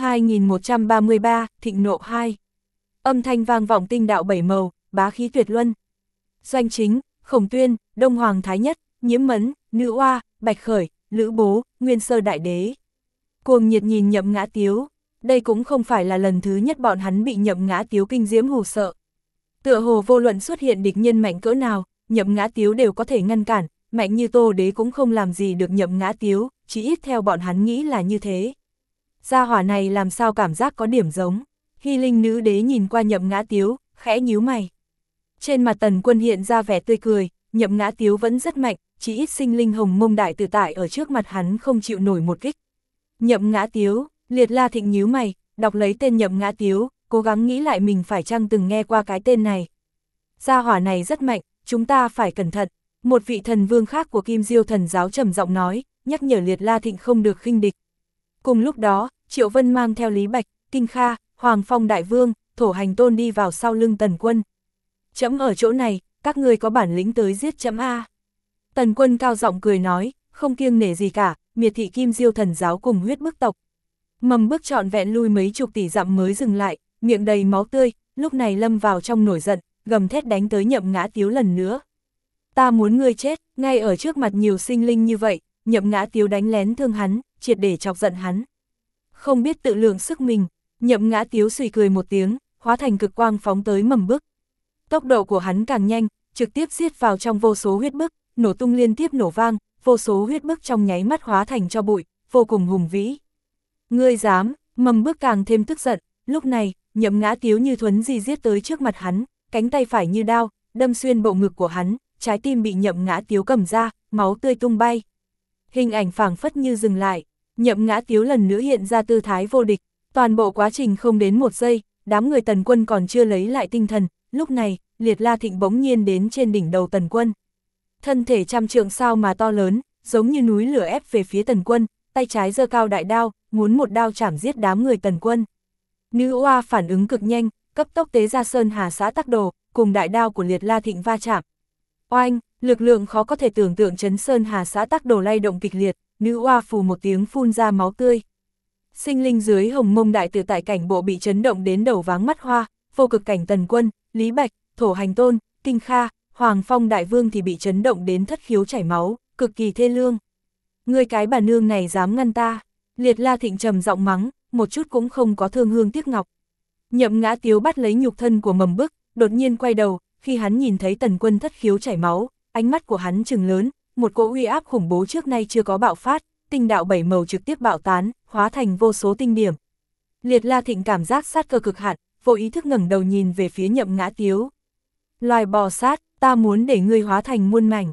2133, Thịnh nộ 2. Âm thanh vang vọng tinh đạo 7 màu, bá khí tuyệt luân. Doanh Chính, Khổng Tuyên, Đông Hoàng Thái Nhất, Nhiễm Mẫn, Nữ Oa, Bạch Khởi, Lữ Bố, Nguyên Sơ Đại Đế. Cuồng nhiệt nhìn Nhậm Ngã Tiếu, đây cũng không phải là lần thứ nhất bọn hắn bị Nhậm Ngã Tiếu kinh diễm hù sợ. Tựa hồ vô luận xuất hiện địch nhân mạnh cỡ nào, Nhậm Ngã Tiếu đều có thể ngăn cản, mạnh như Tô Đế cũng không làm gì được Nhậm Ngã Tiếu, chỉ ít theo bọn hắn nghĩ là như thế. Gia hỏa này làm sao cảm giác có điểm giống. Hy Linh Nữ Đế nhìn qua Nhậm Ngã Tiếu, khẽ nhíu mày. Trên mặt Tần Quân hiện ra vẻ tươi cười, Nhậm Ngã Tiếu vẫn rất mạnh, chỉ ít sinh linh Hồng Mông Đại Tự tại ở trước mặt hắn không chịu nổi một kích. Nhậm Ngã Tiếu, Liệt La Thịnh nhíu mày, đọc lấy tên Nhậm Ngã Tiếu, cố gắng nghĩ lại mình phải chăng từng nghe qua cái tên này. Gia hỏa này rất mạnh, chúng ta phải cẩn thận. Một vị thần vương khác của Kim Diêu thần giáo trầm giọng nói, nhắc nhở Liệt La Thịnh không được khinh địch. Cùng lúc đó, Triệu Vân mang theo Lý Bạch, Kinh Kha, Hoàng Phong Đại Vương, Thổ Hành Tôn đi vào sau lưng Tần Quân. Trẫm ở chỗ này, các ngươi có bản lĩnh tới giết trẫm a. Tần Quân cao giọng cười nói, không kiêng nể gì cả, miệt thị Kim Diêu thần giáo cùng huyết bức tộc. Mầm Bức trọn vẹn lui mấy chục tỷ dặm mới dừng lại, miệng đầy máu tươi, lúc này lâm vào trong nổi giận, gầm thét đánh tới Nhậm Ngã Tiếu lần nữa. Ta muốn ngươi chết, ngay ở trước mặt nhiều sinh linh như vậy, Nhậm Ngã Tiếu đánh lén thương hắn, triệt để chọc giận hắn. Không biết tự lượng sức mình, Nhậm Ngã Tiếu suy cười một tiếng, hóa thành cực quang phóng tới Mầm Bức. Tốc độ của hắn càng nhanh, trực tiếp giết vào trong vô số huyết bức, nổ tung liên tiếp nổ vang, vô số huyết bức trong nháy mắt hóa thành cho bụi, vô cùng hùng vĩ. Ngươi dám, Mầm Bức càng thêm tức giận, lúc này, Nhậm Ngã Tiếu như thuấn di giết tới trước mặt hắn, cánh tay phải như đao, đâm xuyên bộ ngực của hắn, trái tim bị Nhậm Ngã Tiếu cầm ra, máu tươi tung bay. Hình ảnh phảng phất như dừng lại, Nhậm Ngã Tiếu lần nữa hiện ra tư thái vô địch, toàn bộ quá trình không đến một giây, đám người Tần Quân còn chưa lấy lại tinh thần, lúc này, Liệt La Thịnh bỗng nhiên đến trên đỉnh đầu Tần Quân. Thân thể trăm trượng sao mà to lớn, giống như núi lửa ép về phía Tần Quân, tay trái giơ cao đại đao, muốn một đao chảm giết đám người Tần Quân. Nữ oa phản ứng cực nhanh, cấp tốc tế ra Sơn Hà Xã Tắc Đồ, cùng đại đao của Liệt La Thịnh va chạm. Oanh, lực lượng khó có thể tưởng tượng chấn Sơn Hà Xã Tắc Đồ lay động kịch liệt, nữ oa phù một tiếng phun ra máu tươi. Sinh linh dưới Hồng Mông Đại Tự tại cảnh bộ bị chấn động đến đầu váng mắt hoa, vô cực cảnh Tần Quân, Lý Bạch, Thổ Hành Tôn, Kinh Kha, Hoàng Phong Đại Vương thì bị chấn động đến thất khiếu chảy máu, cực kỳ thê lương. Ngươi cái bà nương này dám ngăn ta, Liệt La Thịnh trầm giọng mắng, một chút cũng không có thương hương tiếc ngọc. Nhậm Ngã Tiếu bắt lấy nhục thân của Mầm Bức, đột nhiên quay đầu, khi hắn nhìn thấy Tần Quân thất khiếu chảy máu, ánh mắt của hắn trừng lớn, một cỗ uy áp khủng bố trước nay chưa có bạo phát, tinh đạo 7 màu trực tiếp bạo tán, hóa thành vô số tinh điểm. Liệt La Thịnh cảm giác sát cơ cực hạn, vô ý thức ngẩng đầu nhìn về phía Nhậm Ngã Tiếu. Loài bò sát, ta muốn để ngươi hóa thành muôn mảnh.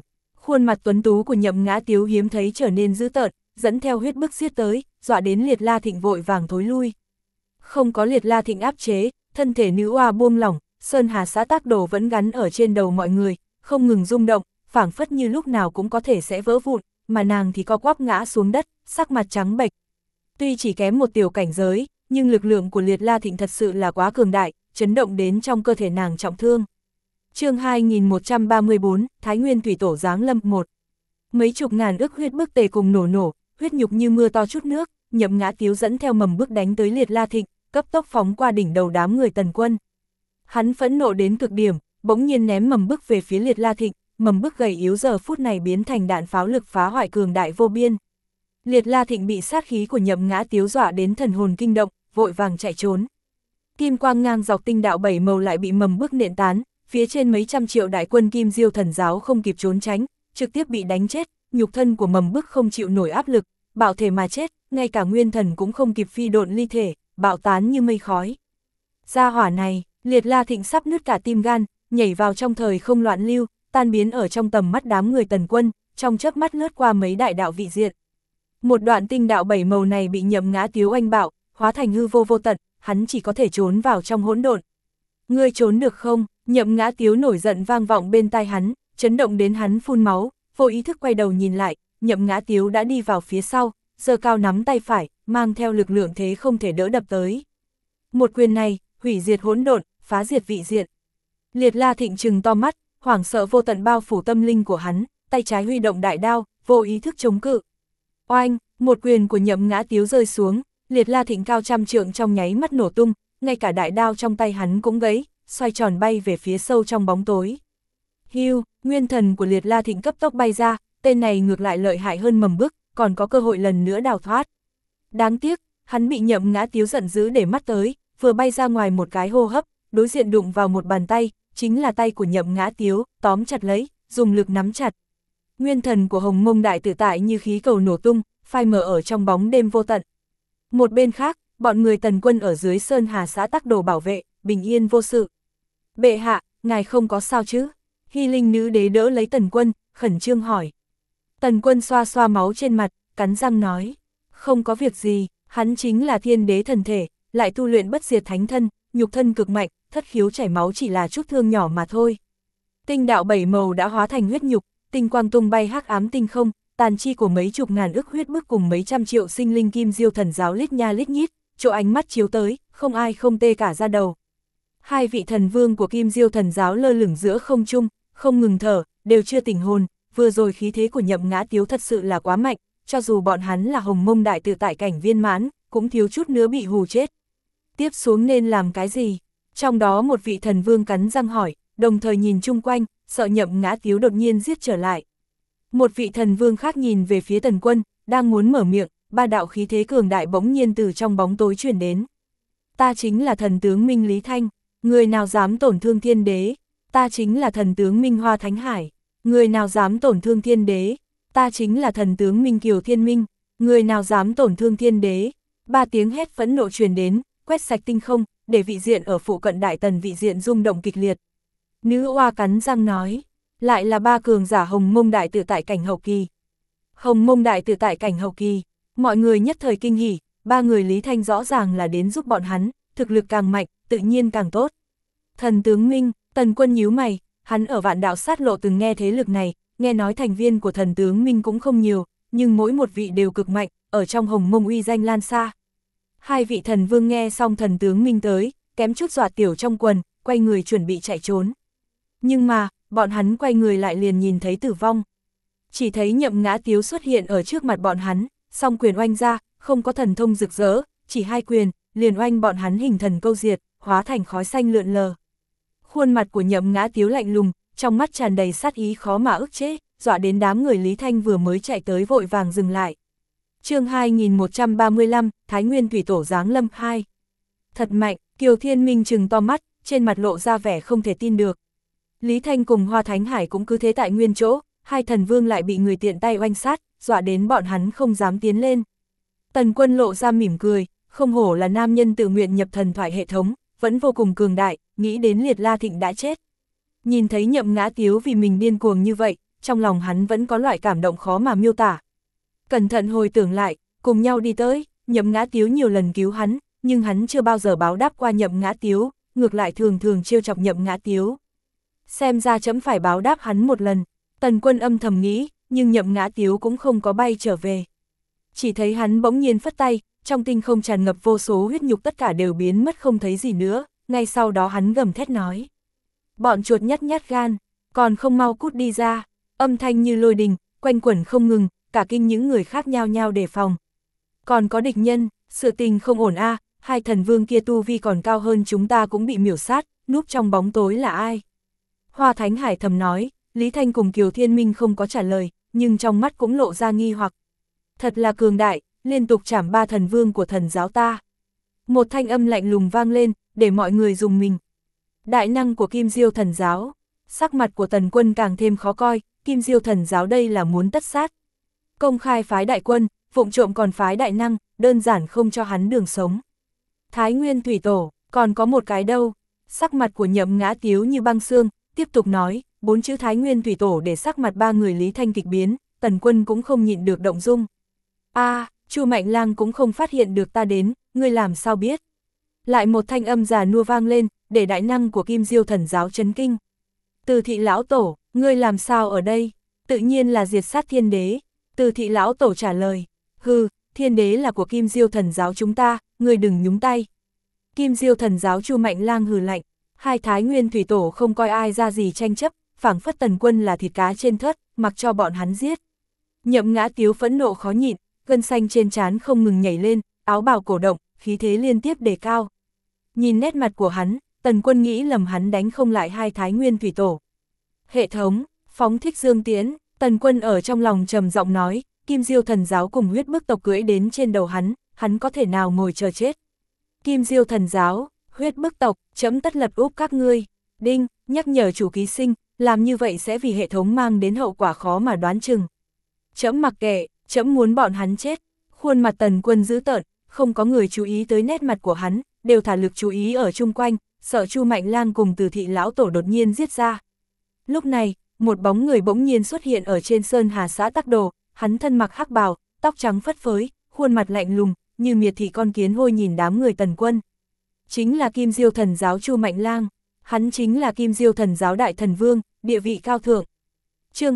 Khuôn mặt tuấn tú của Nhậm Ngã Tiếu hiếm thấy trở nên dữ tợn, dẫn theo huyết bức giết tới, dọa đến Liệt La Thịnh vội vàng thối lui. Không có Liệt La Thịnh áp chế, thân thể nữ oa buông lỏng, Sơn Hà xã tác đồ vẫn gắn ở trên đầu mọi người, không ngừng rung động, phảng phất như lúc nào cũng có thể sẽ vỡ vụn, mà nàng thì co quắp ngã xuống đất, sắc mặt trắng bệch. Tuy chỉ kém một tiểu cảnh giới, nhưng lực lượng của Liệt La Thịnh thật sự là quá cường đại, chấn động đến trong cơ thể nàng trọng thương. Chương 2134, Thái Nguyên Thủy Tổ giáng lâm 1. Mấy chục ngàn ức huyết bức tề cùng nổ, huyết nhục như mưa to chút nước, Nhậm Ngã Tiếu dẫn theo mầm bức đánh tới Liệt La Thịnh, cấp tốc phóng qua đỉnh đầu đám người Tần Quân. Hắn phẫn nộ đến cực điểm, bỗng nhiên ném mầm bức về phía Liệt La Thịnh, mầm bức gầy yếu giờ phút này biến thành đạn pháo lực phá hoại cường đại vô biên. Liệt La Thịnh bị sát khí của Nhậm Ngã Tiếu dọa đến thần hồn kinh động, vội vàng chạy trốn. Kim quang ngang dọc tinh đạo 7 màu lại bị mầm bức nện tán, phía trên mấy trăm triệu đại quân Kim Diêu thần giáo không kịp trốn tránh, trực tiếp bị đánh chết, nhục thân của mầm bức không chịu nổi áp lực, bạo thể mà chết, ngay cả nguyên thần cũng không kịp phi độn ly thể, bạo tán như mây khói. Gia hỏa này, Liệt La Thịnh sắp nứt cả tim gan, nhảy vào trong thời không loạn lưu, tan biến ở trong tầm mắt đám người Tần Quân, trong chớp mắt lướt qua mấy đại đạo vị diện. Một đoạn tinh đạo 7 màu này bị Nhậm Ngã Tiếu oanh bạo, hóa thành hư vô vô tận, hắn chỉ có thể trốn vào trong hỗn độn. Ngươi trốn được không? Nhậm Ngã Tiếu nổi giận vang vọng bên tai hắn, chấn động đến hắn phun máu, vô ý thức quay đầu nhìn lại, Nhậm Ngã Tiếu đã đi vào phía sau, giơ cao nắm tay phải, mang theo lực lượng thế không thể đỡ đập tới. Một quyền này, hủy diệt hỗn độn, phá diệt vị diện. Liệt La Thịnh trừng to mắt, hoảng sợ vô tận bao phủ tâm linh của hắn, tay trái huy động đại đao, vô ý thức chống cự. Oanh, một quyền của Nhậm Ngã Tiếu rơi xuống, Liệt La Thịnh cao trăm trượng trong nháy mắt nổ tung, ngay cả đại đao trong tay hắn cũng gãy, xoay tròn bay về phía sâu trong bóng tối. Hưu, nguyên thần của Liệt La Thịnh cấp tốc bay ra, tên này ngược lại lợi hại hơn mầm bức, còn có cơ hội lần nữa đào thoát. Đáng tiếc, hắn bị Nhậm Ngã Tiếu giận dữ để mắt tới, vừa bay ra ngoài một cái hô hấp, đối diện đụng vào một bàn tay, chính là tay của Nhậm Ngã Tiếu, tóm chặt lấy, dùng lực nắm chặt. Nguyên thần của Hồng Mông Đại Tự Tại như khí cầu nổ tung, phai mờ ở trong bóng đêm vô tận. Một bên khác, bọn người Tần Quân ở dưới Sơn Hà xã Tắc Đồ bảo vệ, bình yên vô sự. Bệ hạ, ngài không có sao chứ? Hy Linh nữ đế đỡ lấy Tần Quân, khẩn trương hỏi. Tần Quân xoa xoa máu trên mặt, cắn răng nói. Không có việc gì, hắn chính là thiên đế thần thể, lại tu luyện bất diệt thánh thân, nhục thân cực mạnh, thất khiếu chảy máu chỉ là chút thương nhỏ mà thôi. Tinh đạo 7 màu đã hóa thành huyết nhục, tinh quang tung bay hắc ám tinh không, tàn chi của mấy chục ngàn ức huyết bức cùng mấy trăm triệu sinh linh Kim Diêu thần giáo lít nha lít nhít, chỗ ánh mắt chiếu tới, không ai không tê cả da đầu. Hai vị thần vương của Kim Diêu thần giáo lơ lửng giữa không trung, không ngừng thở, đều chưa tỉnh hồn, vừa rồi khí thế của Nhậm Ngã Tiếu thật sự là quá mạnh, cho dù bọn hắn là Hồng Mông Đại Tự Tại cảnh viên mãn, cũng thiếu chút nữa bị hù chết. Tiếp xuống nên làm cái gì? Trong đó một vị thần vương cắn răng hỏi, đồng thời nhìn chung quanh, sợ Nhậm Ngã Tiếu đột nhiên giết trở lại. Một vị thần vương khác nhìn về phía Tần Quân, đang muốn mở miệng, ba đạo khí thế cường đại bỗng nhiên từ trong bóng tối truyền đến. Ta chính là thần tướng Minh Lý Thanh, người nào dám tổn thương thiên đế? Ta chính là thần tướng Minh Hoa Thánh Hải, người nào dám tổn thương thiên đế? Ta chính là thần tướng Minh Kiều Thiên Minh, người nào dám tổn thương thiên đế? Ba tiếng hét phẫn nộ truyền đến, quét sạch tinh không, để vị diện ở phụ cận Đại Tần vị diện rung động kịch liệt. Nữ oa cắn răng nói, lại là ba cường giả Hồng Mông Đại Tự Tại cảnh hậu kỳ. Hồng Mông Đại Tự Tại cảnh hậu kỳ, mọi người nhất thời kinh hỉ, ba người Lý Thanh rõ ràng là đến giúp bọn hắn, thực lực càng mạnh, tự nhiên càng tốt. Thần tướng Minh, Tần Quân nhíu mày, hắn ở Vạn Đạo Sát Lộ từng nghe thế lực này, nghe nói thành viên của thần tướng Minh cũng không nhiều, nhưng mỗi một vị đều cực mạnh, ở trong Hồng Mông uy danh lan xa. Hai vị thần vương nghe xong thần tướng Minh tới, kém chút dọa tiểu trong quần, quay người chuẩn bị chạy trốn. Nhưng mà, bọn hắn quay người lại liền nhìn thấy tử vong. Chỉ thấy Nhậm Ngã Tiếu xuất hiện ở trước mặt bọn hắn, song quyền oanh ra, không có thần thông rực rỡ, chỉ hai quyền, liền oanh bọn hắn hình thần câu diệt, hóa thành khói xanh lượn lờ. Khuôn mặt của Nhậm Ngã Tiếu lạnh lùng, trong mắt tràn đầy sát ý khó mà ức chế, dọa đến đám người Lý Thanh vừa mới chạy tới vội vàng dừng lại. Chương 2135, Thái Nguyên Thủy Tổ giáng lâm 2. Thật mạnh, Kiều Thiên Minh trừng to mắt, trên mặt lộ ra vẻ không thể tin được. Lý Thanh cùng Hoa Thánh Hải cũng cứ thế tại nguyên chỗ, hai thần vương lại bị người tiện tay oanh sát, dọa đến bọn hắn không dám tiến lên. Tần Quân lộ ra mỉm cười, không hổ là nam nhân tự nguyện nhập thần thoại hệ thống, vẫn vô cùng cường đại, nghĩ đến Liệt La Thịnh đã chết. Nhìn thấy Nhậm Ngã Tiếu vì mình điên cuồng như vậy, trong lòng hắn vẫn có loại cảm động khó mà miêu tả. Cẩn thận hồi tưởng lại, cùng nhau đi tới, Nhậm Ngã Tiếu nhiều lần cứu hắn, nhưng hắn chưa bao giờ báo đáp qua Nhậm Ngã Tiếu, ngược lại thường thường trêu chọc Nhậm Ngã Tiếu. Xem ra chấm phải báo đáp hắn một lần, Tần Quân âm thầm nghĩ, nhưng Nhậm Ngã Tiếu cũng không có bay trở về. Chỉ thấy hắn bỗng nhiên phất tay, trong tinh không tràn ngập vô số huyết nhục tất cả đều biến mất không thấy gì nữa, ngay sau đó hắn gầm thét nói. Bọn chuột nhát gan, còn không mau cút đi ra, âm thanh như lôi đình, quanh quẩn không ngừng, cả kinh những người khác nhao nhao đề phòng. Còn có địch nhân, sự tình không ổn a, hai thần vương kia tu vi còn cao hơn chúng ta cũng bị miểu sát, núp trong bóng tối là ai? Hoa Thánh Hải thầm nói, Lý Thanh cùng Kiều Thiên Minh không có trả lời, nhưng trong mắt cũng lộ ra nghi hoặc. Thật là cường đại, liên tục trảm 3 thần vương của thần giáo ta. Một thanh âm lạnh lùng vang lên, để mọi người dùng mình. Đại năng của Kim Diêu thần giáo, sắc mặt của Tần Quân càng thêm khó coi, Kim Diêu thần giáo đây là muốn tất sát. Công khai phái đại quân, vụng trộm còn phái đại năng, đơn giản không cho hắn đường sống. Thái Nguyên Thủy Tổ, còn có một cái đâu, sắc mặt của Nhậm Ngã Tiếu như băng xương, tiếp tục nói, 4 chữ Thái Nguyên Thủy Tổ để sắc mặt 3 người Lý Thanh kịch biến, Tần Quân cũng không nhịn được động dung. Chu Mạnh Lang cũng không phát hiện được ta đến, ngươi làm sao biết? Lại một thanh âm già nua vang lên, để đại năng của Kim Diêu thần giáo chấn kinh. Từ thị lão tổ, ngươi làm sao ở đây? Tự nhiên là diệt sát thiên đế. Từ thị lão tổ trả lời, hừ, thiên đế là của Kim Diêu thần giáo chúng ta, ngươi đừng nhúng tay. Kim Diêu thần giáo Chu Mạnh Lang hừ lạnh, hai Thái Nguyên Thủy Tổ không coi ai ra gì tranh chấp, phảng phất Tần Quân là thịt cá trên thớt, mặc cho bọn hắn giết. Nhậm Ngã Tiếu phẫn nộ khó nhịn, gân xanh trên trán không ngừng nhảy lên, áo bào cổ động, khí thế liên tiếp đề cao. Nhìn nét mặt của hắn, Tần Quân nghĩ lầm hắn đánh không lại hai Thái Nguyên Thủy Tổ. Hệ thống, phóng thích Dương Tiễn, Tần Quân ở trong lòng trầm giọng nói, Kim Diêu thần giáo cùng huyết bức tộc cưỡi đến trên đầu hắn có thể nào ngồi chờ chết. Kim Diêu thần giáo, huyết bức tộc, chấm tất lật úp các ngươi. Đinh, nhắc nhở chủ ký sinh, làm như vậy sẽ vì hệ thống mang đến hậu quả khó mà đoán chừng. Chấm mặc kệ, chấm muốn bọn hắn chết. Khuôn mặt Tần Quân dữ tợn, không có người chú ý tới nét mặt của hắn, đều thả lực chú ý ở chung quanh, sợ Chu Mạnh Lang cùng Từ thị lão tổ đột nhiên giết ra. Lúc này, một bóng người bỗng nhiên xuất hiện ở trên Sơn Hà xã Tắc Đồ, hắn thân mặc hắc bào, tóc trắng phất phới, khuôn mặt lạnh lùng, như miệt thị con kiến hôi nhìn đám người Tần Quân. Chính là Kim Diêu thần giáo Chu Mạnh Lang, hắn chính là Kim Diêu thần giáo đại thần vương, địa vị cao thượng. Chương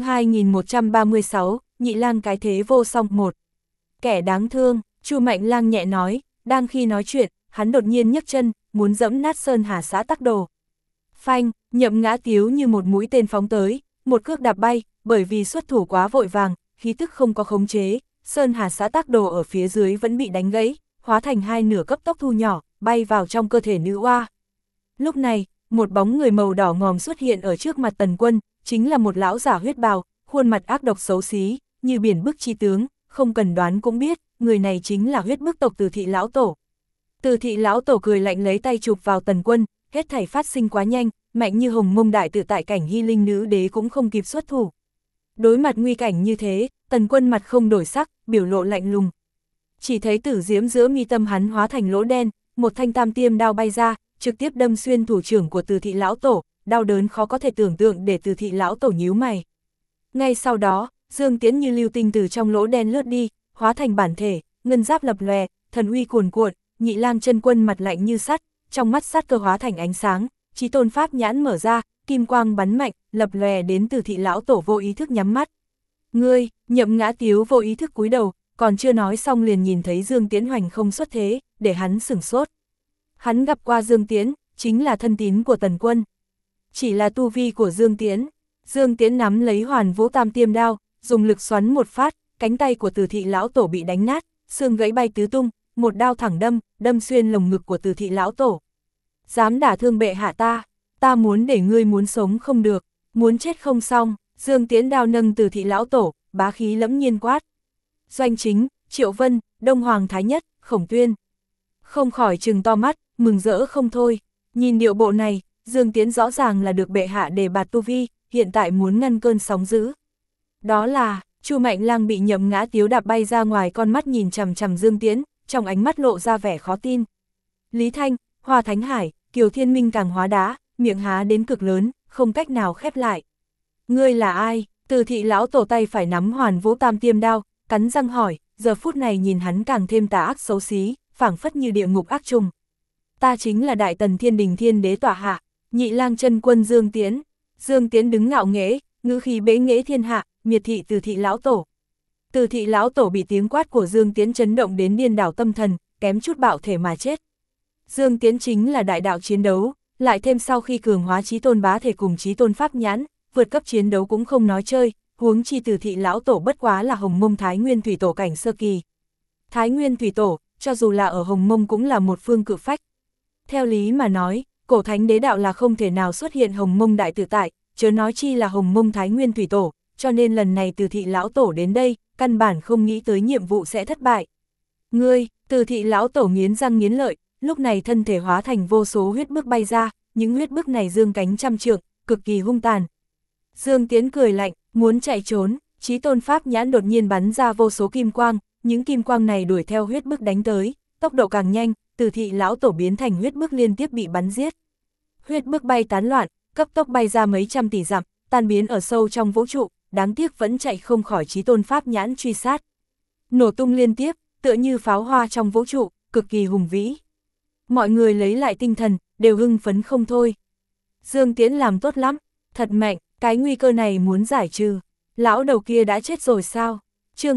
2136, Nhị Lang cái thế vô song 1. Kẻ đáng thương, Chu Mạnh Lang nhẹ nói, đang khi nói chuyện, hắn đột nhiên nhấc chân, muốn dẫm nát Sơn Hà xã Tắc Đồ. Phanh, Nhậm Ngã Tiếu như một mũi tên phóng tới, một cước đạp bay, bởi vì xuất thủ quá vội vàng, khí tức không có khống chế, Sơn Hà xã Tắc Đồ ở phía dưới vẫn bị đánh gãy, hóa thành hai nửa cấp tốc thu nhỏ, bay vào trong cơ thể nữ oa. Lúc này, một bóng người màu đỏ ngòm xuất hiện ở trước mặt Tần Quân, chính là một lão giả huyết bào, khuôn mặt ác độc xấu xí, như biển bức chi tướng, không cần đoán cũng biết, người này chính là huyết bức tộc Từ thị lão tổ. Từ thị lão tổ cười lạnh lấy tay chụp vào Tần Quân, hết thảy phát sinh quá nhanh, mạnh như Hồng Mông đại tự tại cảnh Hy Linh nữ đế cũng không kịp xuất thủ. Đối mặt nguy cảnh như thế, Tần Quân mặt không đổi sắc, biểu lộ lạnh lùng. Chỉ thấy tử diễm giữa mi tâm hắn hóa thành lỗ đen, một thanh tam tiêm đao bay ra, trực tiếp đâm xuyên thủ trưởng của Từ thị lão tổ, đau đớn khó có thể tưởng tượng để Từ thị lão tổ nhíu mày. Ngay sau đó, Dương Tiễn như lưu tinh từ trong lỗ đen lướt đi, hóa thành bản thể, ngân giáp lập lòe, thần uy cuồn cuộn, Nhị Lang chân quân mặt lạnh như sắt, trong mắt sát cơ hóa thành ánh sáng, Chí Tôn pháp nhãn mở ra, kim quang bắn mạnh, lập lòe đến Từ thị lão tổ vô ý thức nhắm mắt. Ngươi, Nhậm Ngã Tiếu vô ý thức cúi đầu, còn chưa nói xong liền nhìn thấy Dương Tiễn hoành không xuất thế, để hắn sửng sốt. Hắn gặp qua Dương Tiễn, chính là thân tín của Tần Quân. Chỉ là tu vi của Dương Tiễn nắm lấy Hoàn Vũ Tam tiêm đao, dùng lực xoắn một phát, cánh tay của Từ thị lão tổ bị đánh nát, xương gãy bay tứ tung, một đao thẳng đâm xuyên lồng ngực của Từ thị lão tổ. Dám đả thương bệ hạ ta muốn để ngươi muốn sống không được, muốn chết không xong. Dương Tiễn đao nâng Từ thị lão tổ, bá khí lẫm nhiên quát. Doanh Chính, Triệu Vân, Đông Hoàng Thái Nhất, Khổng Tuyên không khỏi trừng to mắt, mừng rỡ không thôi. Nhìn điệu bộ này, Dương Tiễn rõ ràng là được bệ hạ đề bạt tu vi, hiện tại muốn ngăn cơn sóng dữ. Đó là, Chu Mạnh Lang bị Nhậm Ngã Tiếu đạp bay ra ngoài, con mắt nhìn chằm chằm Dương Tiễn, trong ánh mắt lộ ra vẻ khó tin. Lý Thanh, Hoa Thánh Hải, Kiều Thiên Minh càng hóa đá, miệng há đến cực lớn, không cách nào khép lại. Ngươi là ai? Từ thị lão tổ tay phải nắm Hoàn Vũ Tam Tiêm đao, cắn răng hỏi, giờ phút này nhìn hắn càng thêm tà ác xấu xí, phảng phất như địa ngục ác trùng. Ta chính là Đại Tần Thiên Đình Thiên Đế tọa hạ, Nhị Lang chân quân Dương Tiễn. Dương Tiễn đứng ngạo nghễ, ngữ khí bế nghễ thiên hạ, miệt thị Từ thị lão tổ. Từ thị lão tổ bị tiếng quát của Dương Tiễn chấn động đến điên đảo tâm thần, kém chút bạo thể mà chết. Dương Tiễn chính là đại đạo chiến đấu, lại thêm sau khi cường hóa Chí Tôn Bá Thể cùng Chí Tôn Pháp Nhãn, vượt cấp chiến đấu cũng không nói chơi, huống chi Từ thị lão tổ bất quá là Hồng Mông Thái Nguyên Thủy Tổ cảnh sơ kỳ. Thái Nguyên Thủy Tổ, cho dù là ở Hồng Mông cũng là một phương cự phách. Theo lý mà nói, cổ thánh đế đạo là không thể nào xuất hiện Hồng Mông đại tự tại, chớ nói chi là Hồng Mông Thái Nguyên Thủy Tổ, cho nên lần này Từ thị lão tổ đến đây, căn bản không nghĩ tới nhiệm vụ sẽ thất bại. Ngươi, Từ thị lão tổ nghiến răng nghiến lợi, lúc này thân thể hóa thành vô số huyết bức bay ra, những huyết bức này dương cánh trăm trượng, cực kỳ hung tàn. Dương Tiễn cười lạnh, muốn chạy trốn, Chí Tôn Pháp Nhãn đột nhiên bắn ra vô số kim quang, những kim quang này đuổi theo huyết bức đánh tới, tốc độ càng nhanh, Từ thị lão tổ biến thành huyết bức liên tiếp bị bắn giết. Huyết bức bay tán loạn, cấp tốc bay ra mấy trăm tỷ dặm, tan biến ở sâu trong vũ trụ, đáng tiếc vẫn chạy không khỏi Chí Tôn Pháp Nhãn truy sát. Nổ tung liên tiếp, tựa như pháo hoa trong vũ trụ, cực kỳ hùng vĩ. Mọi người lấy lại tinh thần, đều hưng phấn không thôi. Dương Tiễn làm tốt lắm, thật mạnh, cái nguy cơ này muốn giải trừ. Lão đầu kia đã chết rồi sao? Chương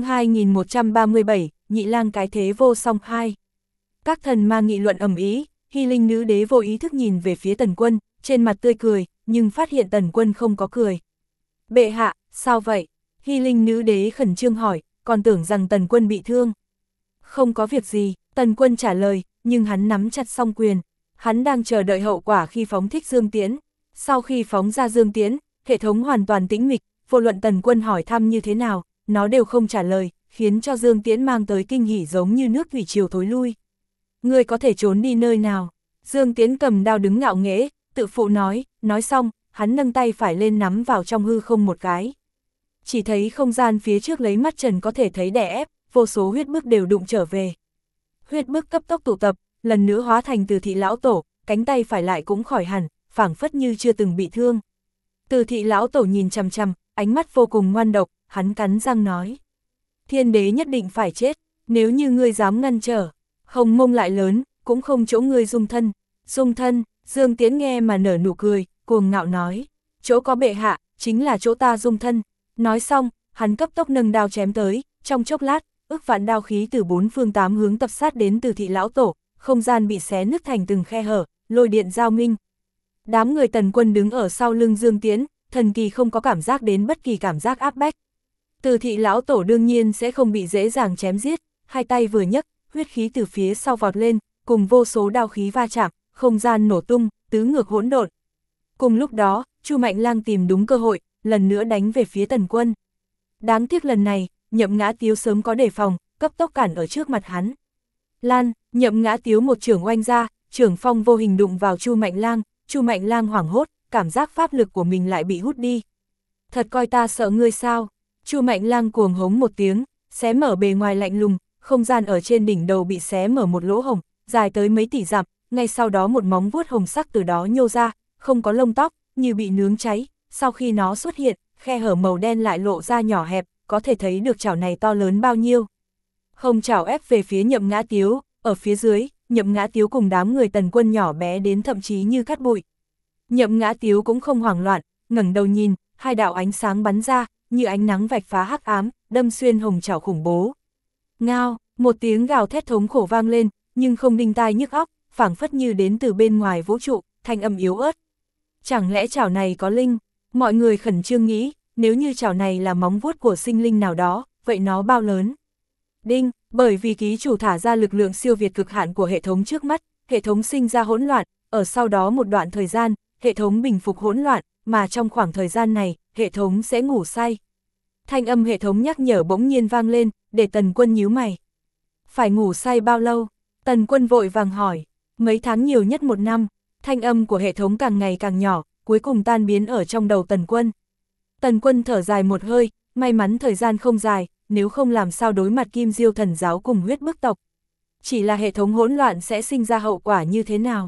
2137, Nhị Lang cái thế vô song 2. Các thần ma nghị luận ầm ĩ, Hy Linh nữ đế vô ý thức nhìn về phía Tần Quân, trên mặt tươi cười, nhưng phát hiện Tần Quân không có cười. Bệ hạ, sao vậy? Hy Linh nữ đế khẩn trương hỏi, còn tưởng rằng Tần Quân bị thương. Không có việc gì, Tần Quân trả lời, nhưng hắn nắm chặt song quyền. Hắn đang chờ đợi hậu quả khi phóng thích Dương Tiễn. Sau khi phóng ra Dương Tiễn, hệ thống hoàn toàn tĩnh mịch, vô luận Tần Quân hỏi thăm như thế nào, nó đều không trả lời, khiến cho Dương Tiễn mang tới kinh hỉ giống như nước thủy triều thối lui. Ngươi có thể trốn đi nơi nào? Dương Tiễn cầm đao đứng ngạo nghễ, tự phụ nói xong, hắn nâng tay phải lên nắm vào trong hư không một cái. Chỉ thấy không gian phía trước lấy mắt trần có thể thấy đè ép, vô số huyết bức đều đụng trở về. Huyết bức cấp tốc tụ tập, lần nữa hóa thành Từ thị lão tổ, cánh tay phải lại cũng khỏi hẳn, phảng phất như chưa từng bị thương. Từ thị lão tổ nhìn chằm chằm, ánh mắt vô cùng ngoan độc, hắn cắn răng nói. Thiên đế nhất định phải chết, nếu như ngươi dám ngăn trở, Hồng Mông lại lớn, cũng không chỗ ngươi dung thân. Dung thân, Dương Tiễn nghe mà nở nụ cười, cuồng ngạo nói. Chỗ có bệ hạ, chính là chỗ ta dung thân. Nói xong, hắn cấp tốc nâng đao chém tới, trong chốc lát, ức vạn đao khí từ bốn phương tám hướng tập sát đến Từ thị lão tổ, không gian bị xé nứt thành từng khe hở, lôi điện giao minh. Đám người Tần Quân đứng ở sau lưng Dương Tiễn, thần kỳ không có cảm giác đến bất kỳ cảm giác áp bách. Từ thị lão tổ đương nhiên sẽ không bị dễ dàng chém giết, hai tay vừa nhấc, huyết khí từ phía sau vọt lên, cùng vô số đao khí va chạm, không gian nổ tung, tứ ngược hỗn độn. Cùng lúc đó, Chu Mạnh Lang tìm đúng cơ hội, lần nữa đánh về phía Tần Quân. Đáng tiếc lần này, Nhậm Ngã Tiếu sớm có đề phòng, cấp tốc cản ở trước mặt hắn. Lan, Nhậm Ngã Tiếu một chưởng oanh ra, chưởng phong vô hình đụng vào Chu Mạnh Lang hoảng hốt, cảm giác pháp lực của mình lại bị hút đi. Thật coi ta sợ ngươi sao? Chu Mạnh Lang cuồng hống một tiếng, xé mở bề ngoài lạnh lùng, không gian ở trên đỉnh đầu bị xé mở một lỗ hổng, dài tới mấy tỷ dặm, ngay sau đó một móng vuốt hồng sắc từ đó nhô ra, không có lông tóc, như bị nướng cháy, sau khi nó xuất hiện, khe hở màu đen lại lộ ra nhỏ hẹp, có thể thấy được chảo này to lớn bao nhiêu. Hồng chảo ép về phía Nhậm Ngã Tiếu, ở phía dưới, Nhậm Ngã Tiếu cùng đám người Tần Quân nhỏ bé đến thậm chí như cát bụi. Nhậm Ngã Tiếu cũng không hoảng loạn, ngẩng đầu nhìn, hai đạo ánh sáng bắn ra, như ánh nắng vạch phá hắc ám, đâm xuyên hồng chảo khủng bố. Ngao, một tiếng gào thét thống khổ vang lên, nhưng không đinh tai nhức óc, phảng phất như đến từ bên ngoài vũ trụ, thanh âm yếu ớt. Chẳng lẽ chảo này có linh? Mọi người khẩn trương nghĩ, nếu như chảo này là móng vuốt của sinh linh nào đó, vậy nó bao lớn? Đinh, bởi vì ký chủ thả ra lực lượng siêu việt cực hạn của hệ thống trước mắt, hệ thống sinh ra hỗn loạn, ở sau đó một đoạn thời gian, hệ thống bình phục hỗn loạn, mà trong khoảng thời gian này, hệ thống sẽ ngủ say. Thanh âm hệ thống nhắc nhở bỗng nhiên vang lên, để Tần Quân nhíu mày. Phải ngủ say bao lâu? Tần Quân vội vàng hỏi. Mấy tháng, nhiều nhất một năm. Thanh âm của hệ thống càng ngày càng nhỏ, cuối cùng tan biến ở trong đầu Tần Quân. Tần Quân thở dài một hơi, may mắn thời gian không dài, nếu không làm sao đối mặt Kim Diêu thần giáo cùng huyết bức tộc. Chỉ là hệ thống hỗn loạn sẽ sinh ra hậu quả như thế nào?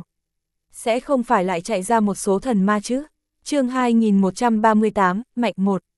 Sẽ không phải lại chạy ra một số thần ma chứ? Chương 2138, mạch 1.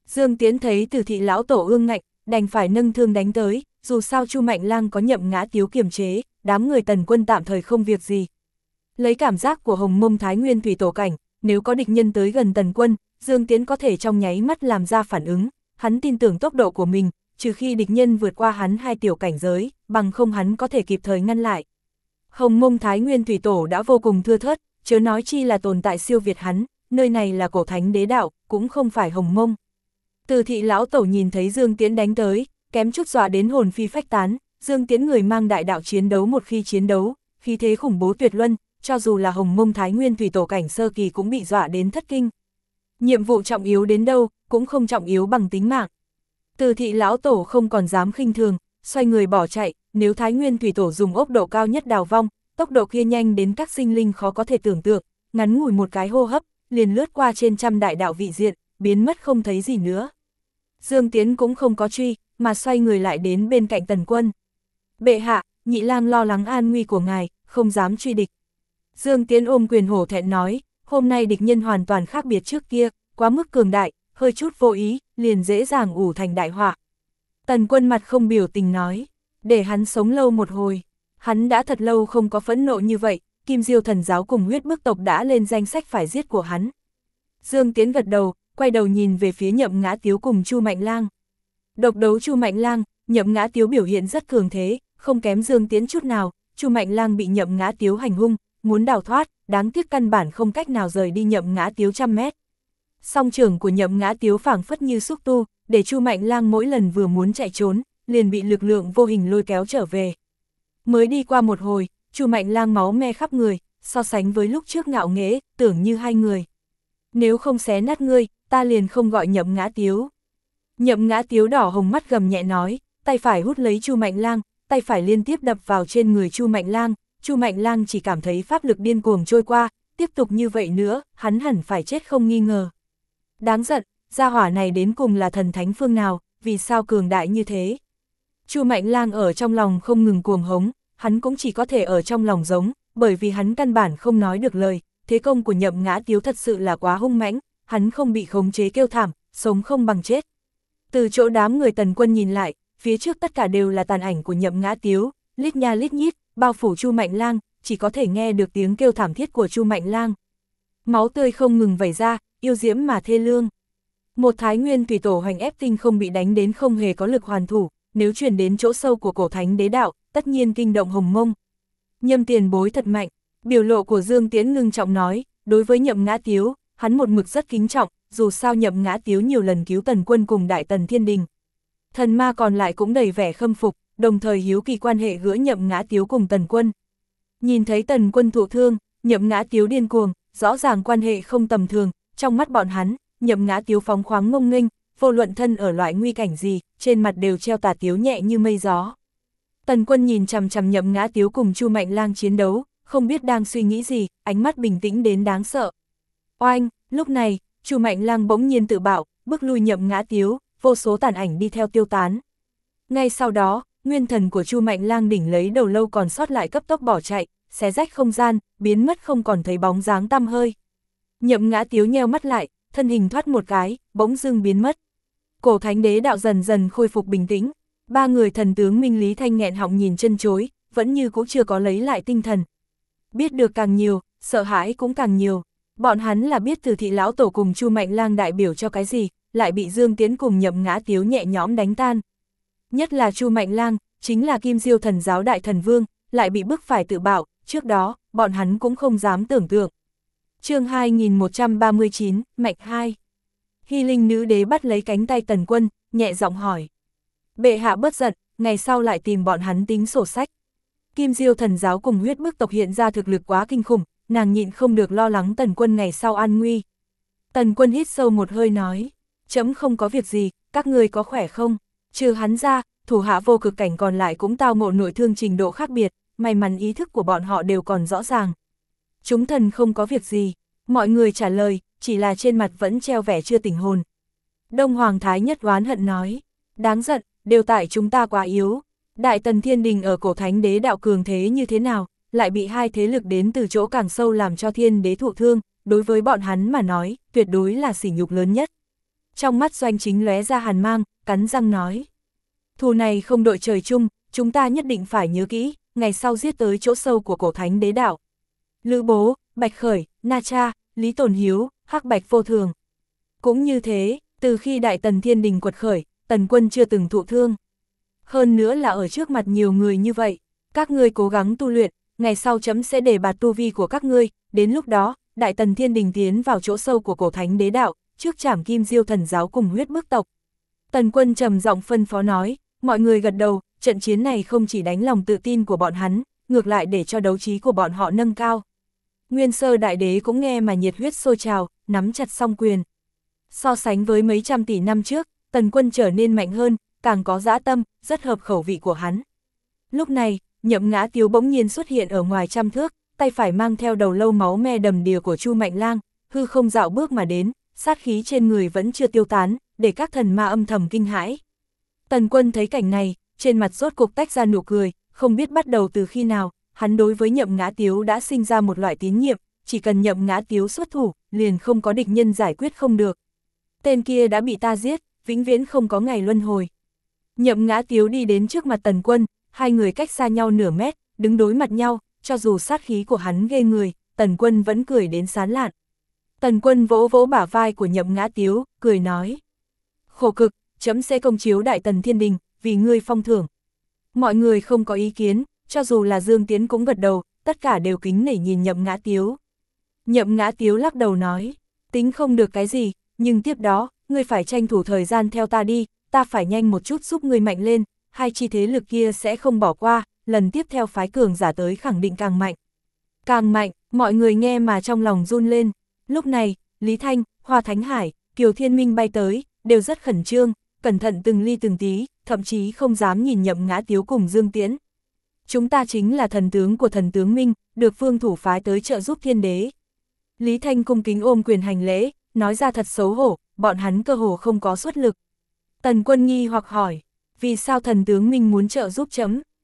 Dương Tiến thấy Từ thị lão tổ ương ngạnh, đành phải nâng thương đánh tới, dù sao Chu Mạnh Lang có Nhậm Ngã Tiếu kiềm chế, đám người Tần Quân tạm thời không việc gì. Lấy cảm giác của Hồng Mông Thái Nguyên Thủy Tổ cảnh, nếu có địch nhân tới gần Tần Quân, Dương Tiến có thể trong nháy mắt làm ra phản ứng, hắn tin tưởng tốc độ của mình, trừ khi địch nhân vượt qua hắn 2 tiểu cảnh giới, bằng không hắn có thể kịp thời ngăn lại. Hồng Mông Thái Nguyên Thủy Tổ đã vô cùng thưa thớt, chớ nói chi là tồn tại siêu việt hắn, nơi này là cổ thánh đế đạo, cũng không phải Hồng Mông. Từ thị lão tổ nhìn thấy Dương Tiến đánh tới, kém chút dọa đến hồn phi phách tán, Dương Tiến người mang đại đạo chiến đấu một khi chiến đấu, khí thế khủng bố tuyệt luân, cho dù là Hồng Mông Thái Nguyên Thủy Tổ cảnh sơ kỳ cũng bị dọa đến thất kinh. Nhiệm vụ trọng yếu đến đâu, cũng không trọng yếu bằng tính mạng. Từ thị lão tổ không còn dám khinh thường, xoay người bỏ chạy, nếu Thái Nguyên Thủy Tổ dùng ốc độ cao nhất đào vong, tốc độ kia nhanh đến các sinh linh khó có thể tưởng tượng, ngắn ngủi một cái hô hấp, liền lướt qua trên trăm đại đạo vị diện, biến mất không thấy gì nữa. Dương Tiến cũng không có truy, mà xoay người lại đến bên cạnh Tần Quân. Bệ hạ, Nhị Lang lo lắng an nguy của ngài, không dám truy địch. Dương Tiến ôm quyền hổ thẹn nói, hôm nay địch nhân hoàn toàn khác biệt trước kia, quá mức cường đại, hơi chút vô ý, liền dễ dàng ủ thành đại họa. Tần Quân mặt không biểu tình nói, để hắn sống lâu một hồi. Hắn đã thật lâu không có phẫn nộ như vậy, Kim Diêu thần giáo cùng huyết bức tộc đã lên danh sách phải giết của hắn. Dương Tiến gật đầu, quay đầu nhìn về phía Nhậm Ngã Tiếu cùng Chu Mạnh Lang. Độc đấu Chu Mạnh Lang, Nhậm Ngã Tiếu biểu hiện rất cường thế, không kém Dương Tiến chút nào, Chu Mạnh Lang bị Nhậm Ngã Tiếu hành hung, muốn đào thoát, đáng tiếc căn bản không cách nào rời đi Nhậm Ngã Tiếu trăm mét. Song trưởng của Nhậm Ngã Tiếu phảng phất như xúc tu, để Chu Mạnh Lang mỗi lần vừa muốn chạy trốn, liền bị lực lượng vô hình lôi kéo trở về. Mới đi qua một hồi, Chu Mạnh Lang máu me khắp người, so sánh với lúc trước ngạo nghễ, tưởng như hai người. Nếu không xé nát ngươi, ta liền không gọi Nhậm Ngã Tiếu. Nhậm Ngã Tiếu đỏ hồng mắt gầm nhẹ nói, tay phải hút lấy Chu Mạnh Lang, tay phải liên tiếp đập vào trên người Chu Mạnh Lang. Chu Mạnh Lang chỉ cảm thấy pháp lực điên cuồng trôi qua, tiếp tục như vậy nữa, hắn hẳn phải chết không nghi ngờ. Đáng giận, gia hỏa này đến cùng là thần thánh phương nào, vì sao cường đại như thế? Chu Mạnh Lang ở trong lòng không ngừng cuồng hống, hắn cũng chỉ có thể ở trong lòng giống, bởi vì hắn căn bản không nói được lời, thế công của Nhậm Ngã Tiếu thật sự là quá hung mãnh, hắn không bị khống chế kêu thảm, sống không bằng chết. Từ chỗ đám người Tần Quân nhìn lại, phía trước tất cả đều là tàn ảnh của Nhậm Ngã Tiếu, lít nha lít nhít, bao phủ Chu Mạnh Lang, chỉ có thể nghe được tiếng kêu thảm thiết của Chu Mạnh Lang. Máu tươi không ngừng vẩy ra, yêu diễm mà thê lương. Một Thái Nguyên Thủy Tổ hoành ép tinh không bị đánh đến không hề có lực hoàn thủ, nếu chuyển đến chỗ sâu của cổ thánh đế đạo, tất nhiên kinh động Hồng Mông. Nhâm tiền bối thật mạnh, biểu lộ của Dương Tiến ngưng trọng nói, đối với Nhậm Ngã Tiếu, hắn một mực rất kính trọng, dù sao Nhậm Ngã Tiếu nhiều lần cứu Tần Quân cùng Đại Tần Thiên Đình. Thần ma còn lại cũng đầy vẻ khâm phục, đồng thời hiếu kỳ quan hệ giữa Nhậm Ngã Tiếu cùng Tần Quân. Nhìn thấy Tần Quân thụ thương, Nhậm Ngã Tiếu điên cuồng, rõ ràng quan hệ không tầm thường, trong mắt bọn hắn, Nhậm Ngã Tiếu phóng khoáng ngông nghênh, vô luận thân ở loại nguy cảnh gì, trên mặt đều treo tà tiếu nhẹ như mây gió. Tần Quân nhìn chằm chằm Nhậm Ngã Tiếu cùng Chu Mạnh Lang chiến đấu, không biết đang suy nghĩ gì, ánh mắt bình tĩnh đến đáng sợ. Oanh, lúc này, Chu Mạnh Lang bỗng nhiên tự bảo, bước lui Nhậm Ngã Tiếu, vô số tàn ảnh đi theo tiêu tán. Ngay sau đó, nguyên thần của Chu Mạnh Lang đỉnh lấy đầu lâu còn sót lại cấp tốc bỏ chạy, xé rách không gian, biến mất không còn thấy bóng dáng tăm hơi. Nhậm Ngã Tiếu nheo mắt lại, thân hình thoát một cái, bỗng dưng biến mất. Cổ thánh đế đạo dần dần khôi phục bình tĩnh, ba người thần tướng Minh Lý Thanh nghẹn họng nhìn chân chối, vẫn như cũng chưa có lấy lại tinh thần. Biết được càng nhiều, sợ hãi cũng càng nhiều. Bọn hắn là biết Từ thị lão tổ cùng Chu Mạnh Lang đại biểu cho cái gì, lại bị Dương Tiến cùng Nhậm Ngã Tiếu nhẹ nhõm đánh tan. Nhất là Chu Mạnh Lang, chính là Kim Diêu thần giáo đại thần vương, lại bị bức phải tự bạo, trước đó, bọn hắn cũng không dám tưởng tượng. Chương 2139, Mạch 2. Hy Linh nữ đế bắt lấy cánh tay Tần Quân, nhẹ giọng hỏi. Bệ hạ bất giận, ngày sau lại tìm bọn hắn tính sổ sách. Kim Diêu thần giáo cùng huyết bức tộc hiện ra thực lực quá kinh khủng, nàng nhịn không được lo lắng Tần Quân ngày sau an nguy. Tần Quân hít sâu một hơi nói, chấm không có việc gì, các người có khỏe không? Trừ hắn ra, thủ hạ vô cực cảnh còn lại cũng tao ngộ nội thương trình độ khác biệt, may mắn ý thức của bọn họ đều còn rõ ràng. Chúng thần không có việc gì, mọi người trả lời, chỉ là trên mặt vẫn treo vẻ chưa tỉnh hồn. Đông Hoàng Thái Nhất oán hận nói, đáng giận, đều tại chúng ta quá yếu. Đại Tần Thiên Đình ở cổ thánh đế đạo cường thế như thế nào, lại bị hai thế lực đến từ chỗ càng sâu làm cho thiên đế thụ thương, đối với bọn hắn mà nói, tuyệt đối là sỉ nhục lớn nhất. trong mắt Doanh Chính lóe ra hàn mang, cắn răng nói. Thù này không đội trời chung, chúng ta nhất định phải nhớ kỹ, ngày sau giết tới chỗ sâu của cổ thánh đế đạo. Lữ Bố, Bạch Khởi, Na Cha, Lý Tồn Hiếu, Hắc Bạch Vô Thường. Cũng như thế, từ khi Đại Tần Thiên Đình quật khởi, Tần quân chưa từng thụ thương. Hơn nữa là ở trước mặt nhiều người như vậy, các ngươi cố gắng tu luyện, ngày sau chấm sẽ đề bạt tu vi của các ngươi, đến lúc đó, Đại Tần Thiên Đình tiến vào chỗ sâu của cổ thánh đế đạo, trước trảm Kim Diêu thần giáo cùng huyết bức tộc. Tần quân trầm giọng phân phó nói, mọi người gật đầu, trận chiến này không chỉ đánh lòng tự tin của bọn hắn, ngược lại để cho đấu trí của bọn họ nâng cao. Nguyên Sơ Đại Đế cũng nghe mà nhiệt huyết sôi trào, nắm chặt song quyền. So sánh với mấy trăm tỷ năm trước, Tần quân trở nên mạnh hơn, càng có dã tâm, rất hợp khẩu vị của hắn. Lúc này, Nhậm Ngã Tiếu bỗng nhiên xuất hiện ở ngoài trăm thước, tay phải mang theo đầu lâu máu me đầm đìa của Chu Mạnh Lang, hư không dạo bước mà đến, sát khí trên người vẫn chưa tiêu tán, để các thần ma âm thầm kinh hãi. Tần quân thấy cảnh này, trên mặt rốt cục tách ra nụ cười, không biết bắt đầu từ khi nào, hắn đối với Nhậm Ngã Tiếu đã sinh ra một loại tín nhiệm, chỉ cần Nhậm Ngã Tiếu xuất thủ, liền không có địch nhân giải quyết không được. Tên kia đã bị ta giết, vĩnh viễn không có ngày luân hồi. Nhậm Ngã Tiếu đi đến trước mặt Tần quân, hai người cách xa nhau nửa mét, đứng đối mặt nhau, cho dù sát khí của hắn ghê người, Tần quân vẫn cười đến sán lạn. Tần quân vỗ vỗ bả vai của Nhậm Ngã Tiếu, cười nói. Khổ cực, chấm sẽ công chiếu Đại Tần Thiên Đình, vì ngươi phong thưởng. Mọi người không có ý kiến, cho dù là Dương Tiến cũng gật đầu, tất cả đều kính nể nhìn Nhậm Ngã Tiếu. Nhậm Ngã Tiếu lắc đầu nói, tính không được cái gì, nhưng tiếp đó, ngươi phải tranh thủ thời gian theo ta đi, ta phải nhanh một chút giúp ngươi mạnh lên, hai chi thế lực kia sẽ không bỏ qua, lần tiếp theo phái cường giả tới khẳng định càng mạnh. Càng mạnh, mọi người nghe mà trong lòng run lên. Lúc này, Lý Thanh, Hoa Thánh Hải, Kiều Thiên Minh bay tới, đều rất khẩn trương, cẩn thận từng ly từng tí, thậm chí không dám nhìn Nhậm Ngã Tiếu cùng Dương Tiễn. Chúng ta chính là thần tướng của thần tướng Minh, được phương thủ phái tới trợ giúp thiên đế. Lý Thanh cung kính ôm quyền hành lễ, nói ra thật xấu hổ, bọn hắn cơ hồ không có xuất lực. Tần quân nghi hoặc hỏi, vì sao thần tướng Minh muốn trợ giúp chấm?